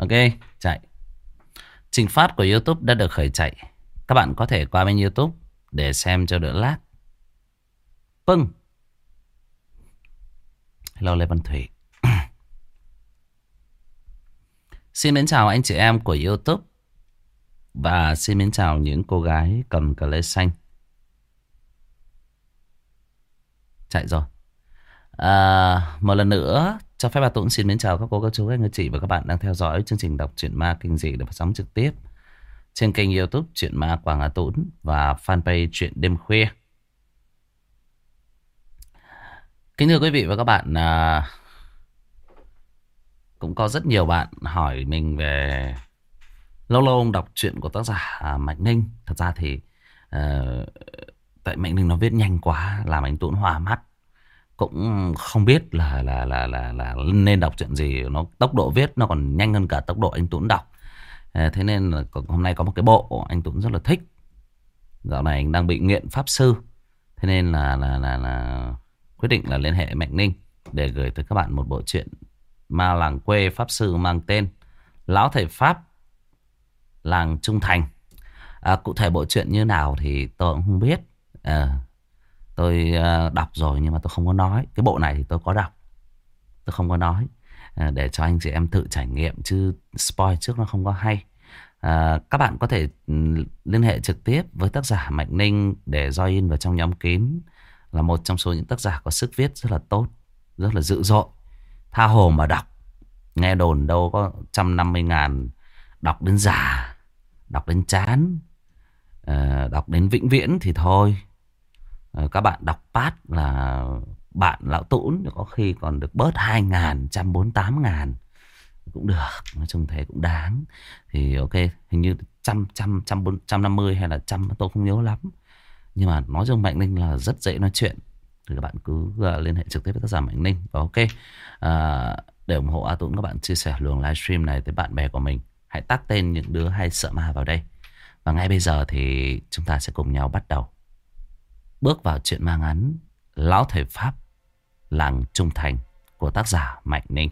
Ok, chạy. Trình phát của YouTube đã được khởi chạy. Các bạn có thể qua bên YouTube để xem cho đỡ lag. Vâng. Hello Lê Văn Thủy. Xin mến chào anh chị em của YouTube. Và xin mến chào những cô gái cầm cờ lê xanh. Chạy rồi. Một lần nữa cho phép bà Tũng xin mến chào các cô, các chú, các anh chị và các bạn đang theo dõi chương trình đọc truyện ma kinh dị được phát sóng trực tiếp trên kênh YouTube Truyện Ma Quảng Hà Tũng và fanpage Truyện Đêm Khuya. Kính thưa quý vị và các bạn, cũng có rất nhiều bạn hỏi mình về lâu lâu ông đọc truyện của tác giả Mạnh Ninh. Thật ra thì tại Mạnh Ninh nó viết nhanh quá làm anh Tũng hoa mắt. Cũng không biết là nên đọc chuyện gì. Nó tốc độ viết nó còn nhanh hơn cả tốc độ anh Tũng đọc. Thế nên là hôm nay có một cái bộ anh Tũng rất là thích. Dạo này anh đang bị nghiện pháp sư. Thế nên là quyết định là liên hệ Mạnh Ninh để gửi tới các bạn một bộ truyện ma làng quê pháp sư mang tên Lão Thầy Pháp Làng Trung Thành. Cụ thể bộ truyện như nào thì tôi cũng không biết. Tôi đọc rồi nhưng mà tôi không có nói. Cái bộ này thì tôi có đọc, tôi không có nói, để cho anh chị em tự trải nghiệm, chứ spoil trước nó không có hay. Các bạn có thể liên hệ trực tiếp với tác giả Mạnh Ninh để join vào trong nhóm kín. Là một trong số những tác giả có sức viết rất là tốt, rất là dữ dội, tha hồ mà đọc. Nghe đồn đâu có 150.000 đọc đến già, đọc đến chán, đọc đến vĩnh viễn thì thôi. Các bạn đọc pad là bạn Lão Tũng có khi còn được bớt 2.000, 148.000 cũng được. Nói chung thế cũng đáng. Thì ok, hình như 150 hay là 100 tôi không nhớ lắm. Nhưng mà nói chung Mạnh Ninh là rất dễ nói chuyện. Thì các bạn cứ liên hệ trực tiếp với tác giả Mạnh Ninh. Và ok, để ủng hộ A Tũng, các bạn chia sẻ luồng livestream này tới bạn bè của mình. Hãy tag tên những đứa hay sợ ma vào đây. Và ngay bây giờ thì chúng ta sẽ cùng nhau bắt đầu bước vào chuyện ma ngắn Lão Thầy Pháp Làng Trung Thành của tác giả Mạnh Ninh.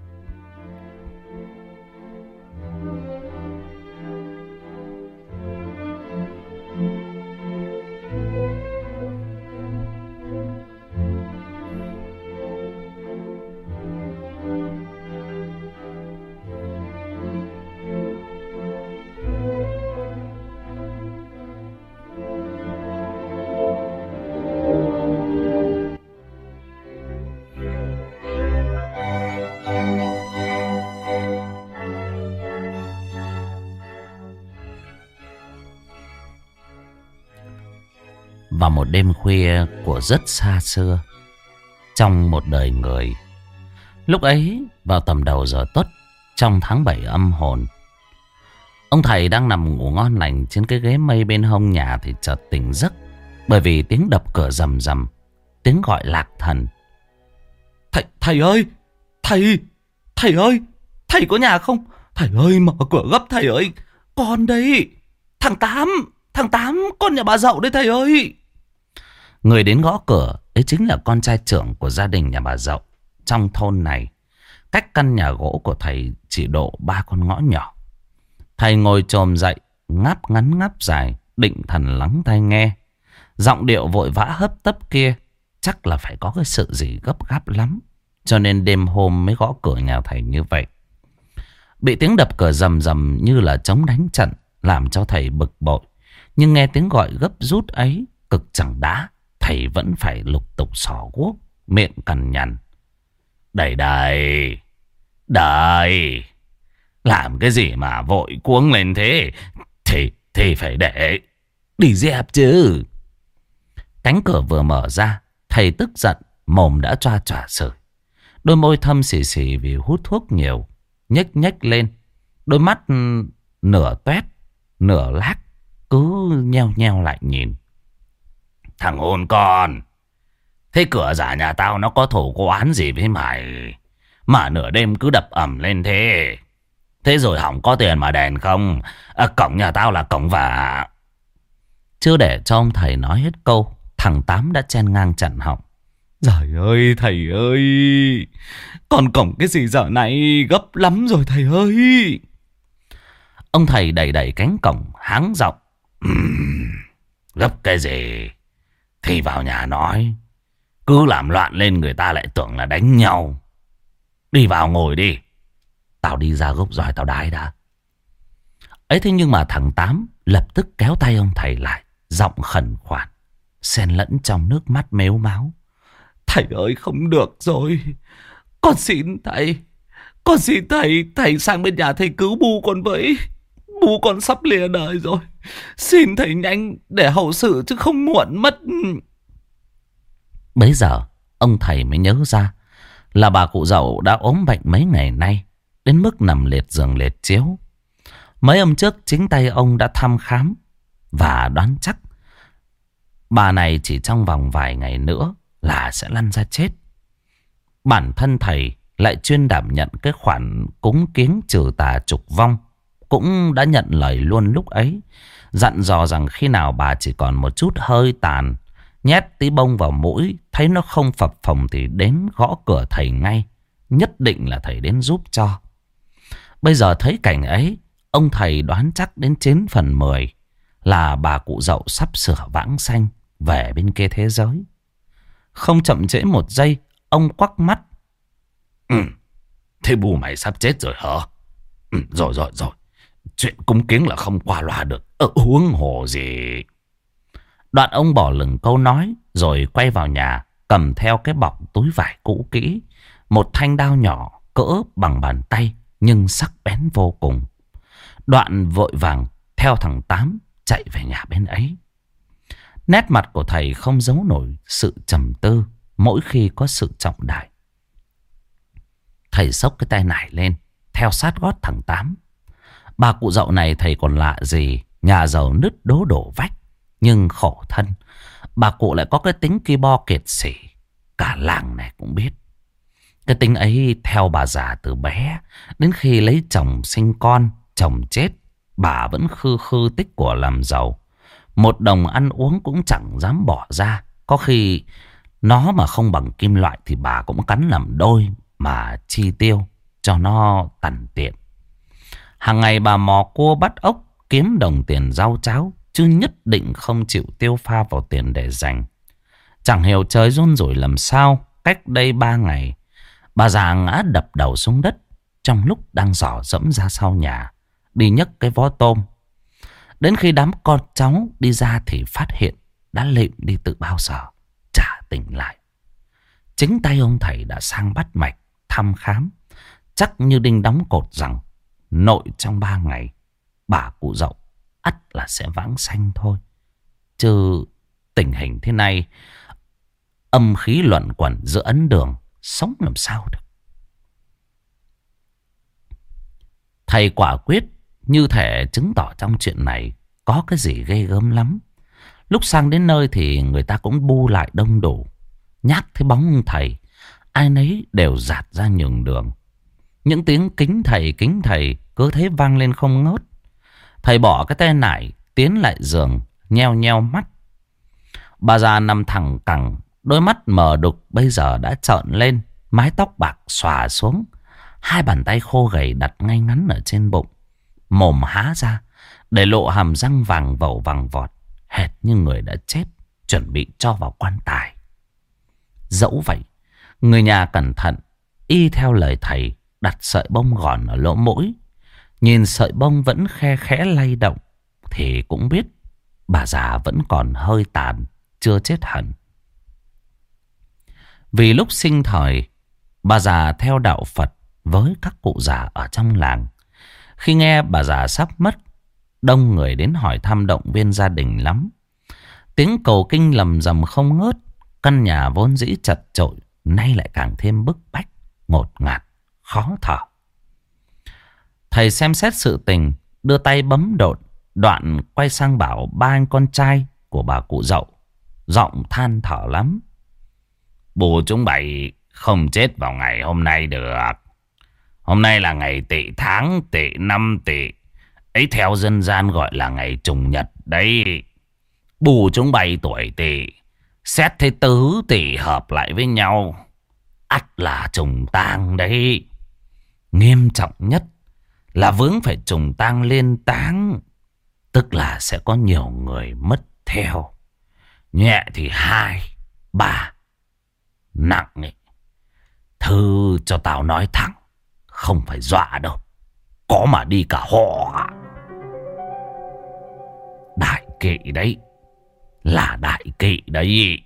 Vào một đêm khuya của rất xa xưa trong một đời người, lúc ấy vào tầm đầu giờ tuất trong tháng 7 âm hồn, ông thầy đang nằm ngủ ngon lành trên cái ghế mây bên hông nhà thì chợt tỉnh giấc bởi vì tiếng đập cửa rầm rầm, tiếng gọi lạc thần. Thầy ơi, thầy ơi, thầy có nhà không? Thầy ơi, mở cửa gấp thầy ơi, con đây, thằng Tám, con nhà bà Dậu đây thầy ơi. Người đến gõ cửa ấy chính là con trai trưởng của gia đình nhà bà Dậu. Trong thôn này, cách căn nhà gỗ của thầy chỉ độ 3 con ngõ nhỏ. Thầy ngồi chồm dậy, ngáp ngắn ngáp dài, định thần lắng tai nghe. Giọng điệu vội vã hấp tấp kia chắc là phải có cái sự gì gấp gáp lắm, cho nên đêm hôm mới gõ cửa nhà thầy như vậy. Bị tiếng đập cửa rầm rầm như là trống đánh trận làm cho thầy bực bội. Nhưng nghe tiếng gọi gấp rút ấy cực chẳng đã, thầy vẫn phải lục tục xỏ guốc, miệng cằn nhằn. Đẩy, làm cái gì mà vội cuống lên thế? Thì phải để đi dẹp chứ. Cánh cửa vừa mở ra, thầy tức giận, mồm đã choa choa sởi. Đôi môi thâm xì xì vì hút thuốc nhiều, nhếch lên. Đôi mắt nửa toét, nửa lác, cứ nheo lại nhìn. Thằng hôn con, thế cửa giả nhà tao nó có thủ có oán gì với mày mà nửa đêm cứ đập ầm lên thế? Thế rồi hỏng có tiền mà đèn không? Cổng nhà tao là cổng vả. Chưa để cho ông thầy nói hết câu, thằng Tám đã chen ngang chặn họng. Giời ơi thầy ơi, còn cổng cái gì giờ này gấp lắm rồi thầy ơi. Ông thầy đẩy đẩy cánh cổng háng giọng. Gấp cái gì thì vào nhà nói. Cứ làm loạn lên người ta lại tưởng là đánh nhau. Đi vào ngồi đi. Tao đi ra gốc giỏi tao đái đã. Ấy thế nhưng mà thằng Tám lập tức kéo tay ông thầy lại, giọng khẩn khoản, xen lẫn trong nước mắt mếu máo. Thầy ơi, không được rồi. Con xin thầy. Con xin thầy. Thầy sang bên nhà thầy cứu bu con với. Bu con sắp lìa đời rồi. Xin thầy nhanh để hậu sự chứ không muộn mất. Bấy giờ ông thầy mới nhớ ra là bà cụ Dậu đã ốm bệnh mấy ngày nay, đến mức nằm liệt giường liệt chiếu. Mấy hôm trước chính tay ông đã thăm khám và đoán chắc bà này chỉ trong vòng vài ngày nữa là sẽ lăn ra chết. Bản thân thầy lại chuyên đảm nhận cái khoản cúng kiếng trừ tà trục vong, cũng đã nhận lời luôn lúc ấy, dặn dò rằng khi nào bà chỉ còn một chút hơi tàn, nhét tí bông vào mũi, thấy nó không phập phồng thì đến gõ cửa thầy ngay, nhất định là thầy đến giúp cho. Bây giờ thấy cảnh ấy, ông thầy đoán chắc đến 9/10 là bà cụ Dậu sắp sửa vãng sanh về bên kia thế giới. Không chậm trễ một giây, ông quắc mắt. Thế bù mày sắp chết rồi hả? Rồi. Chuyện cúng kiếng là không qua loa được. Huống hồ gì. Đoạn ông bỏ lửng câu nói, rồi quay vào nhà, cầm theo cái bọc túi vải cũ kỹ, một thanh đao nhỏ cỡ bằng bàn tay nhưng sắc bén vô cùng. Đoạn vội vàng theo thằng Tám chạy về nhà bên ấy. Nét mặt của thầy không giấu nổi sự trầm tư mỗi khi có sự trọng đại. Thầy xốc cái tay nải lên, theo sát gót thằng Tám. Bà cụ Dậu này thầy còn lạ gì, nhà giàu nứt đố đổ vách, nhưng khổ thân bà cụ lại có cái tính ki bo kiệt sỉ, cả làng này cũng biết. Cái tính ấy theo bà già từ bé, đến khi lấy chồng sinh con, chồng chết, bà vẫn khư khư tích của làm giàu. Một đồng ăn uống cũng chẳng dám bỏ ra. Có khi nó mà không bằng kim loại thì bà cũng cắn làm đôi mà chi tiêu cho nó tằn tiện. Hàng ngày bà mò cua bắt ốc kiếm đồng tiền rau cháo, chứ nhất định không chịu tiêu pha vào tiền để dành. Chẳng hiểu trời run rủi làm sao, cách đây 3 ngày bà già ngã đập đầu xuống đất trong lúc đang dò dẫm ra sau nhà đi nhấc cái vó tôm. Đến khi đám con cháu đi ra thì phát hiện đã lịm đi từ bao giờ, chả tỉnh lại. Chính tay ông thầy đã sang bắt mạch thăm khám, chắc như đinh đóng cột rằng nội trong 3 ngày bà cụ Dậu ắt là sẽ vãng sanh thôi. Chứ tình hình thế này, âm khí luẩn quẩn giữa ấn đường, sống làm sao được. Thầy quả quyết như thể chứng tỏ trong chuyện này có cái gì ghê gớm lắm. Lúc sang đến nơi thì người ta cũng bu lại đông đủ. Nhắc thấy bóng ông thầy, ai nấy đều dạt ra nhường đường. Những tiếng kính thầy cứ thế vang lên không ngớt. Thầy bỏ cái tay nải tiến lại giường, nheo nheo mắt. Bà già nằm thẳng cẳng, đôi mắt mờ đục bây giờ đã trợn lên, mái tóc bạc xòa xuống, hai bàn tay khô gầy đặt ngay ngắn ở trên bụng, mồm há ra để lộ hàm răng vàng vẩu vàng vọt, hệt như người đã chết, chuẩn bị cho vào quan tài. Dẫu vậy, người nhà cẩn thận y theo lời thầy đặt sợi bông gòn ở lỗ mũi. Nhìn sợi bông vẫn khe khẽ lay động thì cũng biết bà già vẫn còn hơi tàn, chưa chết hẳn. Vì lúc sinh thời, bà già theo đạo Phật với các cụ già ở trong làng. Khi nghe bà già sắp mất, đông người đến hỏi thăm động viên gia đình lắm. Tiếng cầu kinh lầm rầm không ngớt. Căn nhà vốn dĩ chật chội nay lại càng thêm bức bách, ngột ngạt, khó thở. Thầy xem xét sự tình, đưa tay bấm đột, đoạn quay sang bảo ba anh con trai của bà cụ Dậu, giọng than thở lắm. Bố chúng bảy không chết vào ngày hôm nay được. Hôm nay là ngày tỵ tháng tỵ năm tỵ, ấy theo dân gian gọi là ngày trùng nhật đấy. Bù chúng bảy tuổi tỵ, xét thấy tứ tỵ hợp lại với nhau, ắt là trùng tang đấy. Nghiêm trọng nhất là vướng phải trùng tang liên táng. Tức là sẽ có nhiều người mất theo. Nhẹ thì 2, 3. Nặng ấy. Thư cho tao nói thẳng. Không phải dọa đâu. Có mà đi cả họ. Đại kỵ đấy. Là đại kỵ đấy.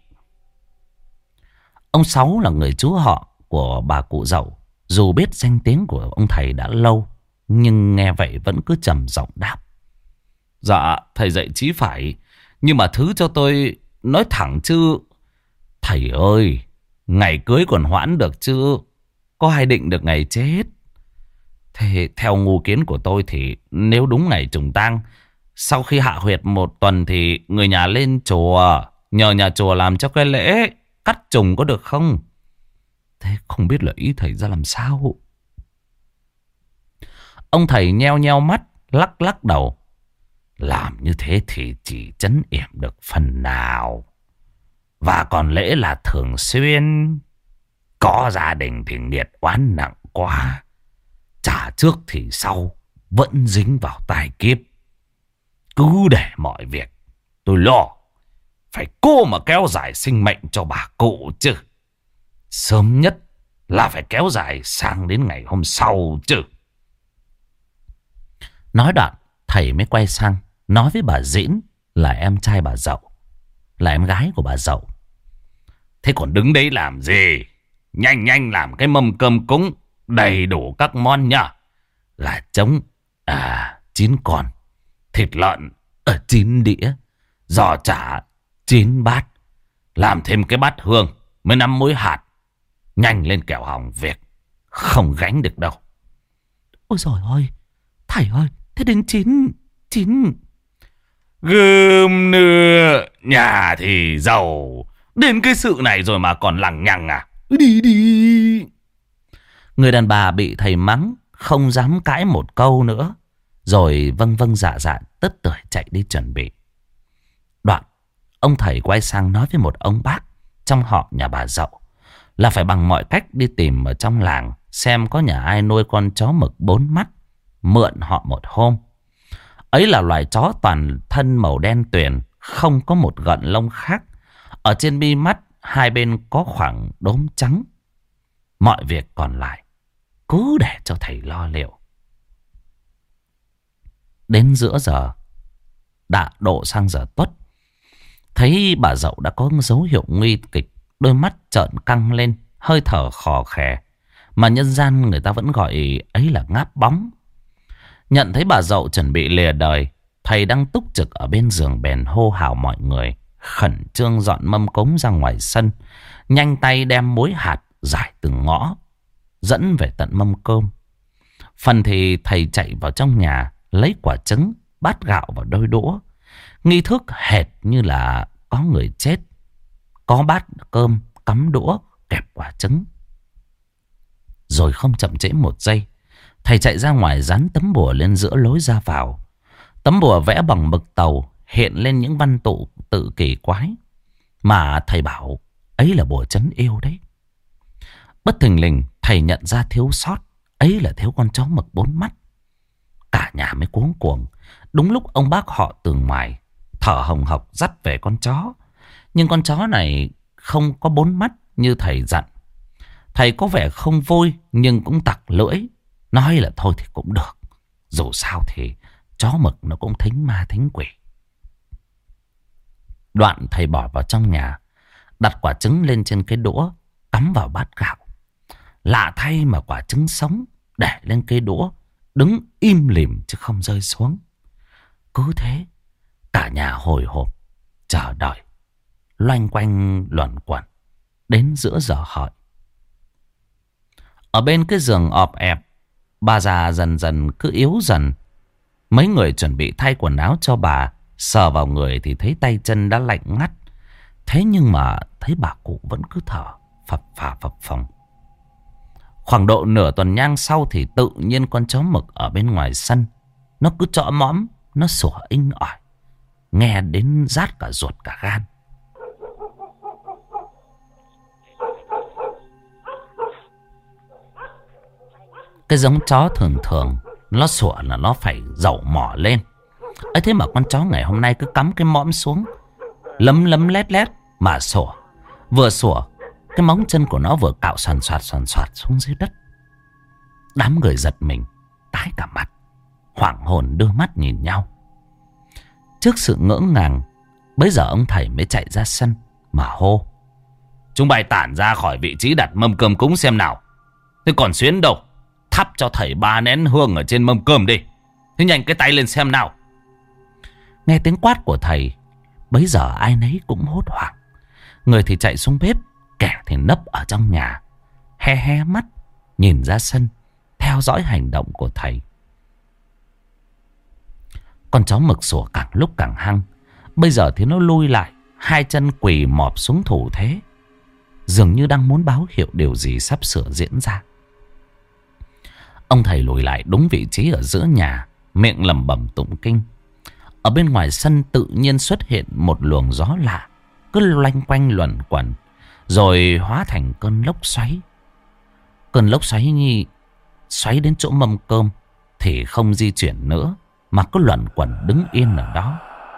Ông Sáu là người chú họ của bà cụ Dậu. Dù biết danh tiếng của ông thầy đã lâu, nhưng nghe vậy vẫn cứ trầm giọng đáp. Dạ, thầy dạy chí phải. Nhưng mà thứ cho tôi nói thẳng chứ. Thầy ơi, ngày cưới còn hoãn được chứ. Có ai định được ngày chết. Thế theo ngu kiến của tôi thì nếu đúng ngày trùng tang, sau khi hạ huyệt 1 tuần thì người nhà lên chùa, nhờ nhà chùa làm cho cái lễ cắt trùng có được không? Thế không biết là ý thầy ra làm sao? Ông thầy nheo nheo mắt, lắc lắc đầu. Làm như thế thì chỉ trấn yểm được phần nào. Và còn lễ là thường xuyên. Có gia đình thì nghiệt oán nặng quá. Trả trước thì sau, vẫn dính vào tai kiếp. Cứ để mọi việc tôi lo. Phải cô mà kéo dài sinh mệnh cho bà cụ chứ. Sớm nhất là phải kéo dài sang đến ngày hôm sau chứ. Nói đoạn, thầy mới quay sang nói với bà Dĩn là em trai bà Dậu, là em gái của bà Dậu. Thế còn đứng đấy làm gì? Nhanh nhanh làm cái mâm cơm cúng đầy đủ các món nhá. Gà trống 9 con, thịt lợn ở 9 đĩa, giò chả 9 bát. Làm thêm cái bát hương mới 5 muối hạt. Nhanh lên kẻo hỏng việc, không gánh được đâu. Ôi giời ơi, thầy ơi, thế đến 9 gươm nữa. Nhà thì giàu, đến cái sự này rồi mà còn lằng nhằng à? Đi đi. Người đàn bà bị thầy mắng, không dám cãi một câu nữa, rồi vâng vâng dạ dạ tất tưởi chạy đi chuẩn bị. Đoạn ông thầy quay sang nói với một ông bác trong họ nhà bà Dậu là phải bằng mọi cách đi tìm ở trong làng xem có nhà ai nuôi con chó mực 4 mắt, mượn họ một hôm. Ấy là loài chó toàn thân màu đen tuyền, không có một gợn lông khác. Ở trên mi mắt hai bên có khoảng đốm trắng. Mọi việc còn lại cứ để cho thầy lo liệu. Đến giữa giờ đã độ sang giờ tuất, thấy bà Dậu đã có dấu hiệu nguy kịch. Đôi mắt trợn căng lên, hơi thở khò khè, mà nhân gian người ta vẫn gọi ấy là ngáp bóng. Nhận thấy bà Dậu chuẩn bị lìa đời, thầy đang túc trực ở bên giường bèn hô hào mọi người khẩn trương dọn mâm cúng ra ngoài sân, nhanh tay đem muối hạt rải từng ngõ, dẫn về tận mâm cơm. Phần thì thầy chạy vào trong nhà lấy quả trứng, bát gạo và đôi đũa. Nghi thức hệt như là có người chết, có bát cơm cắm đũa kẹp quả trứng. Rồi không chậm trễ một giây, thầy chạy ra ngoài dán tấm bùa lên giữa lối ra vào. Tấm bùa vẽ bằng mực tàu, hiện lên những văn tự kỳ quái, mà thầy bảo ấy là bùa trấn yêu đấy. Bất thình lình thầy nhận ra thiếu sót, ấy là thiếu con chó mực 4 mắt. Cả nhà mới cuống cuồng. Đúng lúc ông bác họ từ ngoài thở hồng hộc dắt về con chó. Nhưng con chó này không có 4 mắt như thầy dặn. Thầy có vẻ không vui nhưng cũng tặc lưỡi, nói là thôi thì cũng được, dù sao thì chó mực nó cũng thính ma thính quỷ. Đoạn thầy bỏ vào trong nhà, đặt quả trứng lên trên cái đũa, cắm vào bát gạo. Lạ thay mà quả trứng sống để lên cây đũa đứng im lìm chứ không rơi xuống. Cứ thế cả nhà hồi hộp chờ đợi, loanh quanh luẩn quẩn đến giữa giờ hợi. Ở bên cái giường ọp ẹp, bà già dần dần cứ yếu dần. Mấy người chuẩn bị thay quần áo cho bà, sờ vào người thì thấy tay chân đã lạnh ngắt. Thế nhưng mà thấy bà cụ vẫn cứ thở phập phà phập phồng. Khoảng độ nửa tuần nhang sau thì tự nhiên con chó mực ở bên ngoài sân nó cứ chõ mõm, nó sủa inh ỏi, nghe đến rát cả ruột cả gan. Cái giống chó thường thường Nó sủa là nó phải dẩu mỏ lên. Ấy thế mà con chó ngày hôm nay cứ cắm cái mõm xuống, lấm lấm lét lét mà sủa. Vừa sủa, cái móng chân của nó vừa cạo soàn soạt xuống dưới đất. Đám người giật mình, tái cả mặt, hoảng hồn đưa mắt nhìn nhau. Trước sự ngỡ ngàng, bấy giờ ông thầy mới chạy ra sân mà hô: chúng bay tản ra khỏi vị trí đặt mâm cơm cúng xem nào. Thế còn Xuyến đâu? Thắp cho thầy 3 nén hương ở trên mâm cơm đi. Thế nhanh cái tay lên xem nào. Nghe tiếng quát của thầy, bấy giờ ai nấy cũng hốt hoảng. Người thì chạy xuống bếp, kẻ thì nấp ở trong nhà, he he mắt nhìn ra sân, theo dõi hành động của thầy. Con chó mực sủa càng lúc càng hăng. Bây giờ thì nó lui lại, hai chân quỳ mọp xuống thủ thế, dường như đang muốn báo hiệu điều gì sắp sửa diễn ra. Ông thầy lùi lại đúng vị trí ở giữa nhà, miệng lẩm bẩm tụng kinh. Ở bên ngoài sân tự nhiên xuất hiện một luồng gió lạ, cứ loanh quanh luẩn quẩn, rồi hóa thành cơn lốc xoáy. Cơn lốc xoáy xoáy đến chỗ mâm cơm thì không di chuyển nữa, mà cứ luẩn quẩn đứng yên ở đó.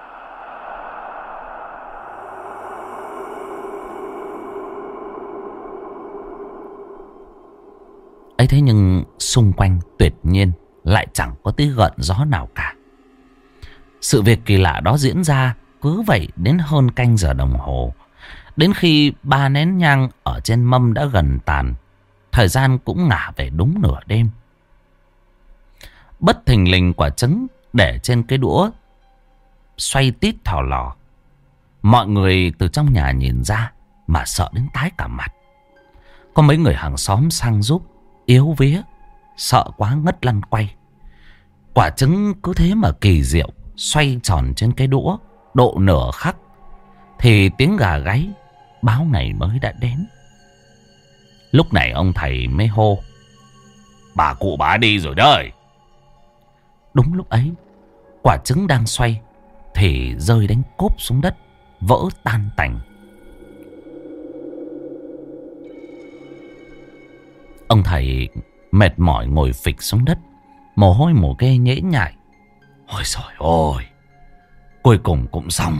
Ấy thế nhưng xung quanh tuyệt nhiên lại chẳng có tí gợn gió nào cả. Sự việc kỳ lạ đó diễn ra cứ vậy đến hơn canh giờ đồng hồ. Đến khi 3 nén nhang ở trên mâm đã gần tàn, thời gian cũng ngả về đúng nửa đêm. Bất thình lình quả trứng để trên cái đũa xoay tít thò lò. Mọi người từ trong nhà nhìn ra mà sợ đến tái cả mặt. Có mấy người hàng xóm sang giúp, yếu vía, sợ quá ngất lăn quay. Quả trứng cứ thế mà kỳ diệu xoay tròn trên cái đũa độ nửa khắc thì tiếng gà gáy báo ngày mới đã đến. Lúc này ông thầy mới hô: bà cụ bà đi rồi đấy. Đúng lúc ấy, quả trứng đang xoay thì rơi đánh cốp xuống đất, vỡ tan tành. Ông thầy mệt mỏi ngồi phịch xuống đất, mồ hôi mồ kê nhễ nhại. Ôi trời ơi, cuối cùng cũng xong.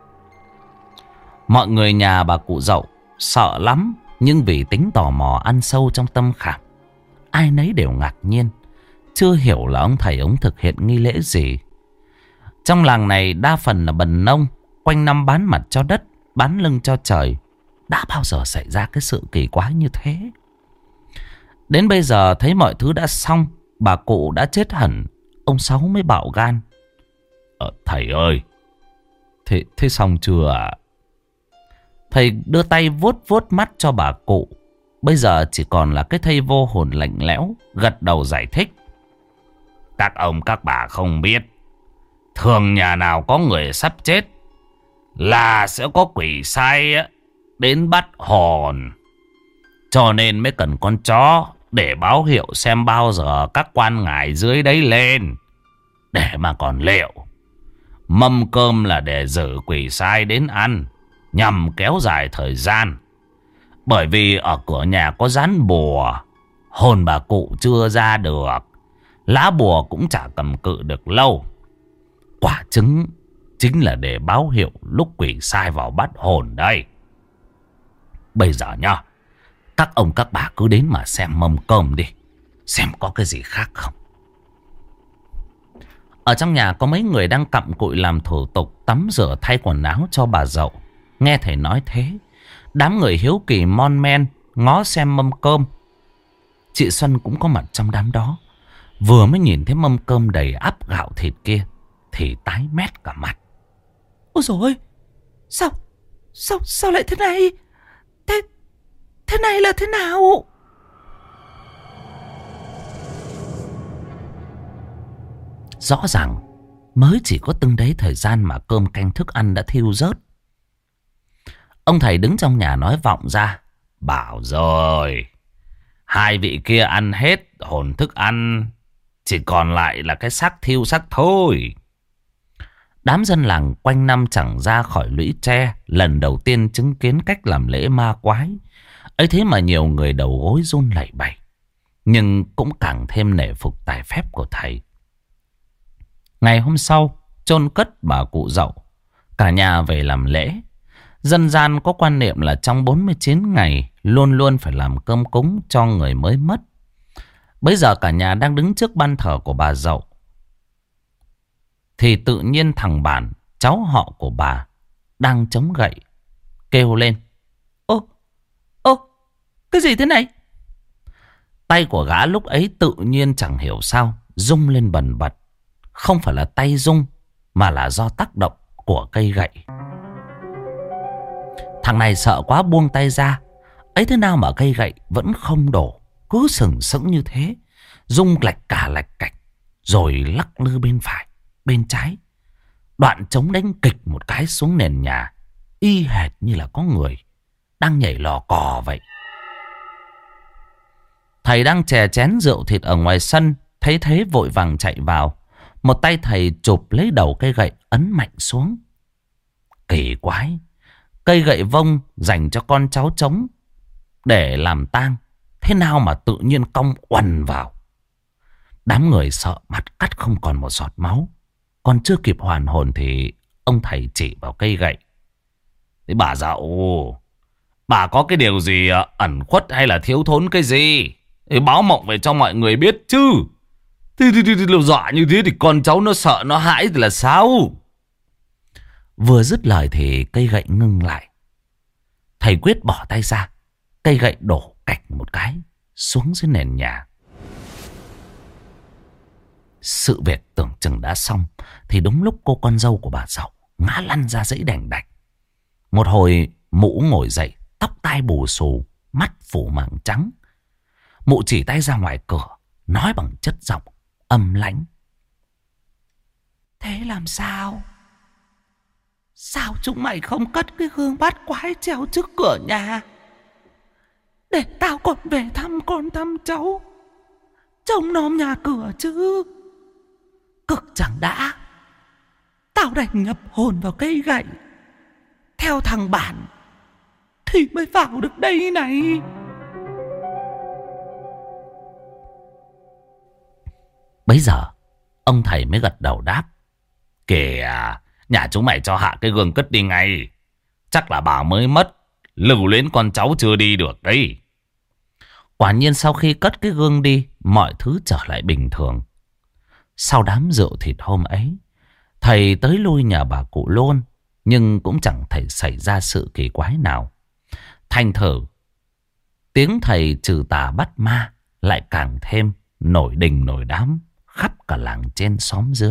Mọi người nhà bà cụ Dậu sợ lắm, nhưng vì tính tò mò ăn sâu trong tâm khảm, ai nấy đều ngạc nhiên, chưa hiểu là ông thầy ông thực hiện nghi lễ gì. Trong làng này đa phần là bần nông, quanh năm bán mặt cho đất, bán lưng cho trời. Đã bao giờ xảy ra cái sự kỳ quái như thế? Đến bây giờ thấy mọi thứ đã xong, bà cụ đã chết hẳn, ông Sáu mới bạo gan: thầy ơi, thế xong chưa ạ? Thầy đưa tay vuốt vuốt mắt cho bà cụ. Bây giờ chỉ còn là cái thây vô hồn lạnh lẽo, gật đầu giải thích: các ông các bà không biết, thường nhà nào có người sắp chết là sẽ có quỷ sai đến bắt hồn, cho nên mới cần con chó để báo hiệu xem bao giờ các quan ngài dưới đấy lên, để mà còn liệu. Mâm cơm là để giữ quỷ sai đến ăn, nhằm kéo dài thời gian. Bởi vì ở cửa nhà có dán bùa, hồn bà cụ chưa ra được, lá bùa cũng chả cầm cự được lâu. Quả trứng chính là để báo hiệu lúc quỷ sai vào bắt hồn đây. Bây giờ nhá, các ông các bà cứ đến mà xem mâm cơm đi, xem có cái gì khác không. Ở trong nhà có mấy người đang cặm cụi làm thủ tục tắm rửa thay quần áo cho bà Dậu. Nghe thầy nói thế, đám người hiếu kỳ mon men ngó xem mâm cơm. Chị Xuân cũng có mặt trong đám đó. Vừa mới nhìn thấy mâm cơm đầy ắp gạo thịt kia thì tái mét cả mặt. Ôi dồi ôi, sao lại thế này? Thế này là thế nào? Rõ ràng mới chỉ có từng đấy thời gian mà cơm canh thức ăn đã thiêu rớt. Ông thầy đứng trong nhà nói vọng ra: bảo rồi, hai vị kia ăn hết hồn thức ăn, chỉ còn lại là cái xác thiêu xác thôi. Đám dân làng quanh năm chẳng ra khỏi lũy tre, lần đầu tiên chứng kiến cách làm lễ ma quái ấy, thế mà nhiều người đầu gối run lẩy bẩy. nhưng cũng càng thêm nể phục tài phép của thầy. Ngày hôm sau, chôn cất bà cụ Dậu, cả nhà về làm lễ. Dân gian có quan niệm là trong 49 ngày luôn luôn phải làm cơm cúng cho người mới mất. Bây giờ cả nhà đang đứng trước ban thờ của bà Dậu, thì tự nhiên thằng Bản, cháu họ của bà, đang chống gậy, kêu lên: Ô, cái gì thế này? Tay của gã lúc ấy tự nhiên chẳng hiểu sao rung lên bần bật. Không phải là tay rung, mà là do tác động của cây gậy. Thằng này sợ quá buông tay ra. Ấy thế nào mà cây gậy vẫn không đổ, cứ sừng sững như thế, rung lạch cả lạch cạch, rồi lắc lư bên phải, bên trái. Đoạn trống đánh kịch một cái xuống nền nhà, y hệt như là có người đang nhảy lò cò vậy. Thầy đang chè chén rượu thịt ở ngoài sân, thấy thế vội vàng chạy vào. Một tay thầy chụp lấy đầu cây gậy, ấn mạnh xuống. Kỳ quái, cây gậy vông dành cho con cháu trống để làm tang, thế nào mà tự nhiên cong oằn vào. Đám người sợ mặt cắt không còn một giọt máu. Còn chưa kịp hoàn hồn thì ông thầy chỉ vào cây gậy: Thế bà Dậu, bà có cái điều gì ẩn khuất hay là thiếu thốn cái gì? Báo mộng về cho mọi người biết chứ. Thì dọa như thế thì con cháu nó sợ nó hãi thì là sao? Vừa dứt lời thì cây gậy ngưng lại. Thầy quyết bỏ tay ra, cây gậy đổ cạch một cái xuống dưới nền nhà. Sự việc tưởng chừng đã xong thì đúng lúc cô con dâu của bà Dậu ngã lăn ra dãy đành đạch. Một hồi mụ ngồi dậy, tóc tai bù xù, mắt phủ mảng trắng. Mụ chỉ tay ra ngoài cửa, nói bằng chất giọng âm lãnh: Thế làm sao? Sao chúng mày không cất cái gương bát quái treo trước cửa nhà, để tao còn về thăm con thăm cháu, trông nom nhà cửa chứ? Cực chẳng đã, tao đành nhập hồn vào cây gậy, theo thằng Bản thì mới vào được đây này. Bấy giờ ông thầy mới gật đầu đáp: Kìa, nhà chúng mày cho hạ cái gương cất đi ngay. Chắc là bà mới mất, lưu luyến con cháu chưa đi được đấy. Quả nhiên sau khi cất cái gương đi, mọi thứ trở lại bình thường. Sau đám rượu thịt hôm ấy, thầy tới lui nhà bà cụ luôn, nhưng cũng chẳng thể xảy ra sự kỳ quái nào. Thành thử tiếng thầy trừ tà bắt ma lại càng thêm nổi đình nổi đám khắp cả làng trên xóm dưới.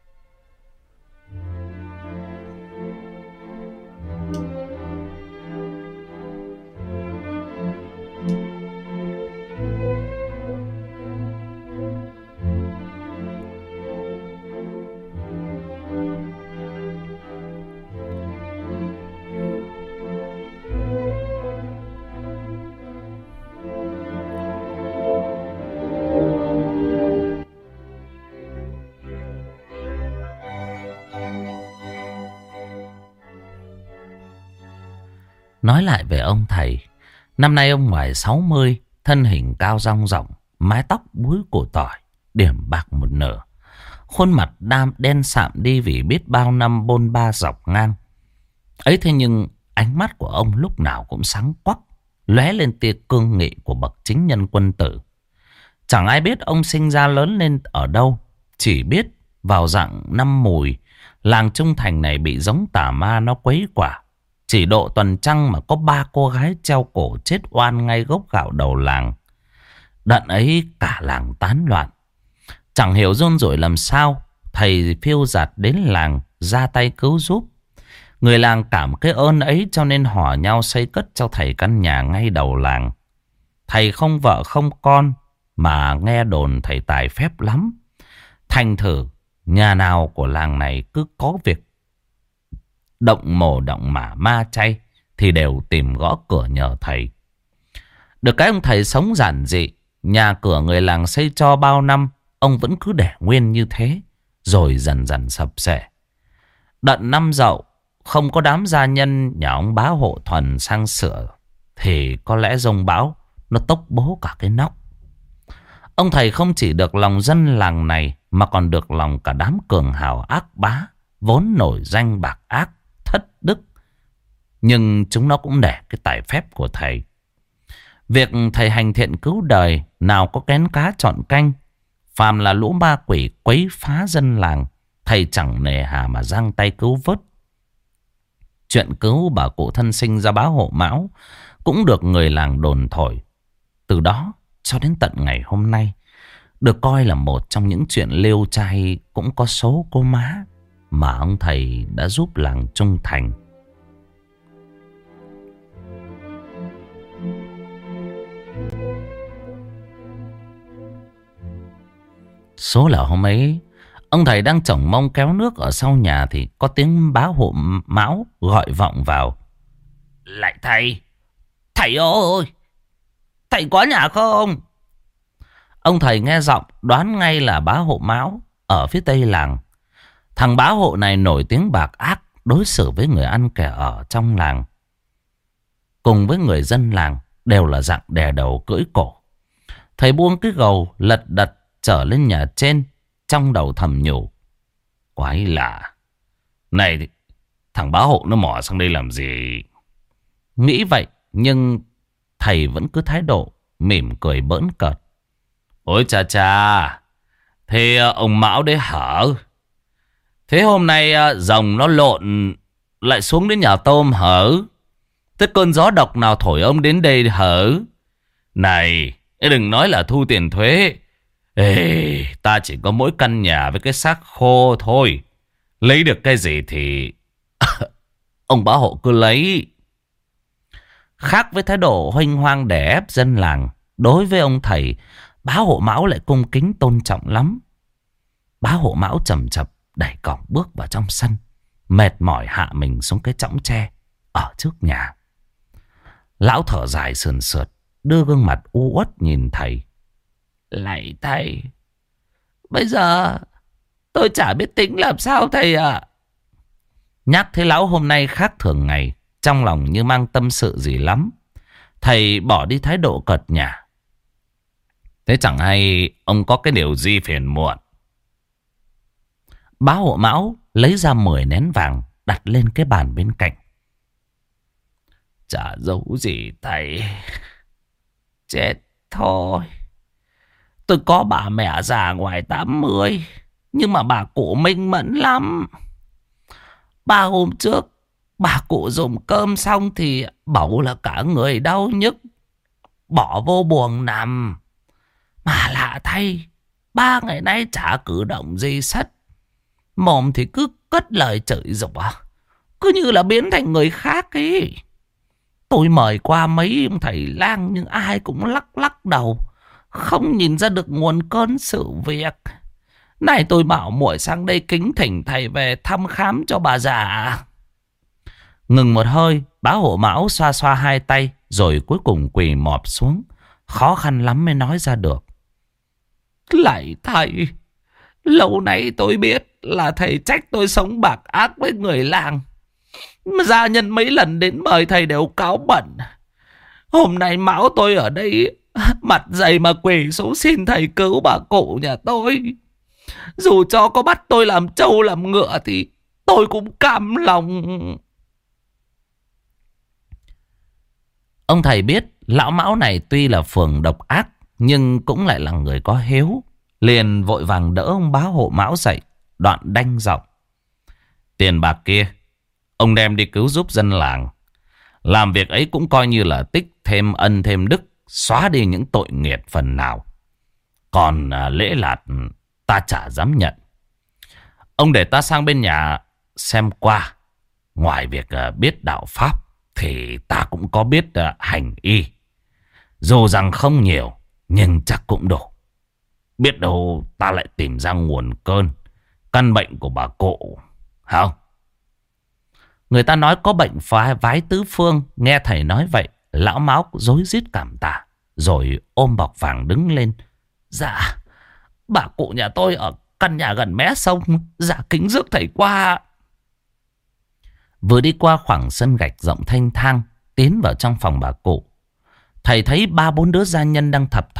Nói lại về ông thầy, năm nay ông ngoài 60, thân hình cao rong ròng, mái tóc búi cổ tỏi, điểm bạc một nửa. Khuôn mặt đen sạm đi vì biết bao năm bôn ba dọc ngang. Ấy thế nhưng ánh mắt của ông lúc nào cũng sáng quắc, lóe lên tia cương nghị của bậc chính nhân quân tử. Chẳng ai biết ông sinh ra lớn lên ở đâu, chỉ biết vào rạng năm Mùi, làng Trung Thành này bị giống tà ma nó quấy quả. Chỉ độ tuần trăng mà có 3 cô gái treo cổ chết oan ngay gốc gạo đầu làng. Đợt ấy cả làng tán loạn. Chẳng hiểu run rủi làm sao, thầy phiêu dạt đến làng ra tay cứu giúp. Người làng cảm cái ơn ấy cho nên hò nhau xây cất cho thầy căn nhà ngay đầu làng. Thầy không vợ không con, mà nghe đồn thầy tài phép lắm. Thành thử nhà nào của làng này cứ có việc động mồ động mả ma chay thì đều tìm gõ cửa nhờ thầy. Được cái ông thầy sống giản dị, nhà cửa người làng xây cho bao năm, ông vẫn cứ để nguyên như thế, rồi dần dần sập xệ. Đợt năm Dậu không có đám gia nhân nhà ông bá hộ thuần sang sửa, thì có lẽ dông bão nó tốc bố cả cái nóc. Ông thầy không chỉ được lòng dân làng này mà còn được lòng cả đám cường hào ác bá, vốn nổi danh bạc ác, thất đức. Nhưng chúng nó cũng để cái tài phép của thầy. Việc thầy hành thiện cứu đời, nào có kén cá chọn canh. Phàm là lũ ma quỷ quấy phá dân làng, thầy chẳng nề hà mà giang tay cứu vớt. Chuyện cứu bà cụ thân sinh ra bá hộ mão cũng được người làng đồn thổi. Từ đó cho đến tận ngày hôm nay, được coi là một trong những chuyện liêu trai cũng có số cô má mà ông thầy đã giúp làng trung thành. Số là hôm ấy, ông thầy đang chổng mông kéo nước ở sau nhà thì có tiếng bá hộ mão gọi vọng vào. Lại thầy! Thầy ơi! Thầy có nhà không? Ông thầy nghe giọng đoán ngay là bá hộ mão ở phía tây làng. Thằng bá hộ này nổi tiếng bạc ác, đối xử với người ăn kẻ ở trong làng cùng với người dân làng đều là dạng đè đầu cưỡi cổ. Thầy buông cái gầu lật đật trở lên nhà trên, trong đầu thầm nhủ. Quái lạ, này thằng bá hộ nó mò sang đây làm gì? Nghĩ vậy nhưng thầy vẫn cứ thái độ mỉm cười bỡn cợt. Ôi cha cha, thế ông Mão đấy hả? Thế hôm nay rồng nó lộn lại xuống đến nhà tôm hả? Thế cơn gió độc nào thổi ông đến đây hả? Này, đừng nói là thu tiền thuế. Ê, ta chỉ có mỗi căn nhà với cái xác khô thôi. Lấy được cái gì thì ông bá hộ cứ lấy. Khác với thái độ hoành hoang đè ép dân làng, đối với ông thầy, bá hộ mão lại cung kính tôn trọng lắm. Bá hộ mão chậm chậm đẩy cổng bước vào trong sân, mệt mỏi hạ mình xuống cái chõng tre ở trước nhà. Lão thở dài sườn sượt, đưa gương mặt u uất nhìn thầy. Lạy thầy, bây giờ tôi chả biết tính làm sao thầy ạ. Nhắc thấy lão hôm nay khác thường ngày, trong lòng như mang tâm sự gì lắm. Thầy bỏ đi thái độ cợt nhả. Thế chẳng hay ông có cái điều gì phiền muộn? Bá hộ mão lấy ra 10 nén vàng đặt lên cái bàn bên cạnh. Chả giấu gì thầy. Chết thôi. Tôi có bà mẹ già ngoài 80, nhưng mà bà cụ minh mẫn lắm. 3 hôm trước, bà cụ dùng cơm xong thì bảo là cả người đau nhức, bỏ vô buồng nằm. Mà lạ thay, 3 ngày nay chả cử động gì sất. Mồm thì cứ cất lời chửi rủa, cứ như là biến thành người khác ấy. Tôi mời qua mấy ông thầy lang nhưng ai cũng lắc lắc đầu, không nhìn ra được nguồn cơn sự việc. Này tôi bảo muội sang đây kính thỉnh thầy về thăm khám cho bà già. Ngừng một hơi, bá hộ mão xoa xoa hai tay, rồi cuối cùng quỳ mọp xuống, khó khăn lắm mới nói ra được. Lạy thầy, lâu nay tôi biết là thầy trách tôi sống bạc ác với người làng. Gia nhân mấy lần đến mời thầy đều cáo bẩn. Hôm nay Mão tôi ở đây mặt dày mà quỳ xuống xin thầy cứu bà cụ nhà tôi. Dù cho có bắt tôi làm trâu làm ngựa thì tôi cũng cam lòng. Ông thầy biết lão Mão này tuy là phường độc ác nhưng cũng lại là người có hiếu, liền vội vàng đỡ ông bá hộ Mão dậy, đoạn đanh giọng. Tiền bạc kia ông đem đi cứu giúp dân làng. Làm việc ấy cũng coi như là tích thêm ân thêm đức, xóa đi những tội nghiệt phần nào. Còn lễ lạt ta chả dám nhận. Ông để ta sang bên nhà xem qua. Ngoài việc biết đạo pháp thì ta cũng có biết hành y. Dù rằng không nhiều nhưng chắc cũng đủ. Biết đâu ta lại tìm ra nguồn cơn, căn bệnh của bà cụ. Không? Người ta nói có bệnh vái tứ phương. Nghe thầy nói vậy, lão Mão rối rít cảm tạ, rồi ôm bọc vàng đứng lên. Dạ, bà cụ nhà tôi ở căn nhà gần mé sông. Dạ kính rước thầy qua. Vừa đi qua khoảng sân gạch rộng thanh thang, tiến vào trong phòng bà cụ, thầy thấy 3-4 đứa gia nhân đang thập thò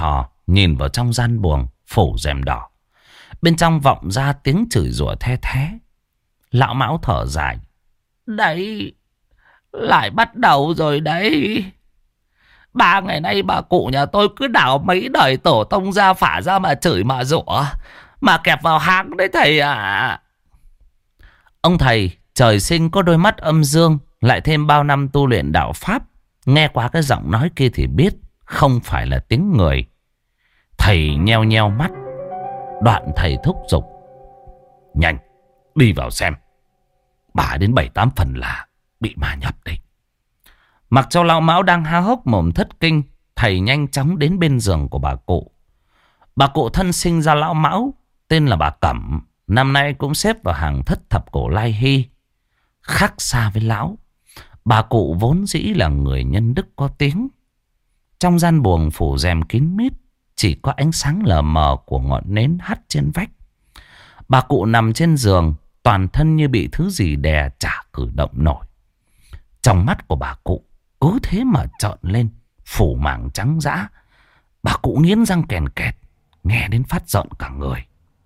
nhìn vào trong gian buồng phủ rèm đỏ. Bên trong vọng ra tiếng chửi rủa the thé. Lão Mão thở dài. Đấy, lại bắt đầu rồi đấy. 3 ngày nay bà cụ nhà tôi cứ đảo mấy đời tổ tông ra phả ra mà chửi mà rủa, mà kẹp vào háng đấy thầy à. Ông thầy trời sinh có đôi mắt âm dương, lại thêm bao năm tu luyện đạo pháp, nghe qua cái giọng nói kia thì biết không phải là tiếng người. Thầy nheo nheo mắt. Đoạn thầy thúc giục. Nhanh, đi vào xem. Bà đến 7-8 phần là bị ma nhập đấy. Mặc cho lão Mão đang há hốc mồm thất kinh, thầy nhanh chóng đến bên giường của bà cụ. Bà cụ thân sinh ra lão Mão, tên là bà Cẩm, năm nay cũng xếp vào hàng thất thập cổ lai hy. Khác xa với lão, bà cụ vốn dĩ là người nhân đức có tiếng. Trong gian buồng phủ rèm kín mít, chỉ có ánh sáng lờ mờ của ngọn nến hắt trên vách. Bà cụ nằm trên giường, toàn thân như bị thứ gì đè chả cử động nổi. Trong mắt của bà cụ cứ thế mà trợn lên, phủ màng trắng dã. Bà cụ nghiến răng kèn kẹt, nghe đến phát giận cả người.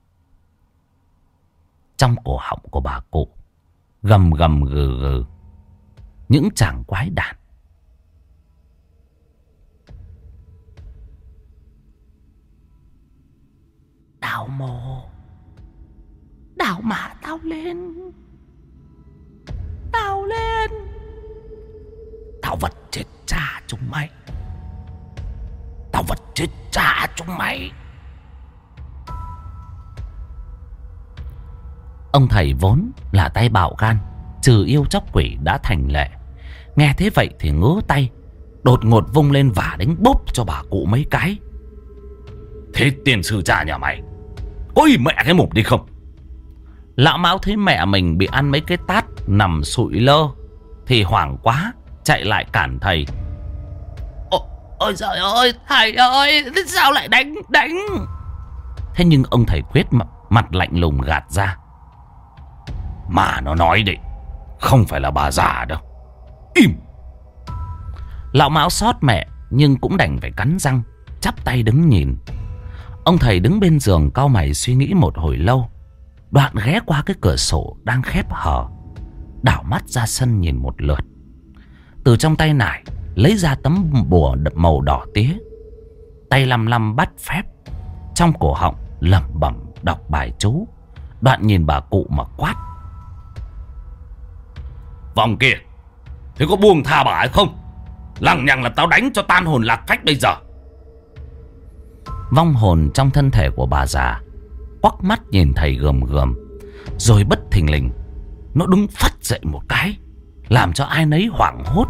Trong cổ họng của bà cụ gầm gầm gừ gừ những chàng quái đản. Đào mồ, đào mà tao lên, tao lên, tao vật chết cha chúng mày, tao vật chết cha chúng mày. Ông thầy vốn là tay bạo gan, trừ yêu chóc quỷ đã thành lệ. Nghe thế vậy thì ngứa tay, đột ngột vung lên vả đánh bốp cho bà cụ mấy cái. Thế tiền sư cha nhà mày có im mẹ cái mồm đi không? Lão Mão thấy mẹ mình bị ăn mấy cái tát nằm sụi lơ thì hoảng quá, chạy lại cản thầy. Ôi trời ơi, thầy ơi, sao lại đánh? Thế nhưng ông thầy Quyết mặt lạnh lùng gạt ra. Mà nó nói đấy, không phải là bà già đâu. Im. Lão Mão xót mẹ nhưng cũng đành phải cắn răng, chắp tay đứng nhìn. Ông thầy đứng bên giường cau mày suy nghĩ một hồi lâu, đoạn ghé qua cái cửa sổ đang khép hờ, đảo mắt ra sân nhìn một lượt. Từ trong tay nải lấy ra tấm bùa màu đỏ tía, tay lăm lăm bắt phép, trong cổ họng lẩm bẩm đọc bài chú. Đoạn nhìn bà cụ mà quát. Vòng kia, thế có buông tha bà hay không? Lằng nhằng là tao đánh cho tan hồn lạc phách bây giờ. Vong hồn trong thân thể của bà già quắc mắt nhìn thầy gườm gườm, rồi bất thình lình nó đứng phắt dậy một cái, làm cho ai nấy hoảng hốt.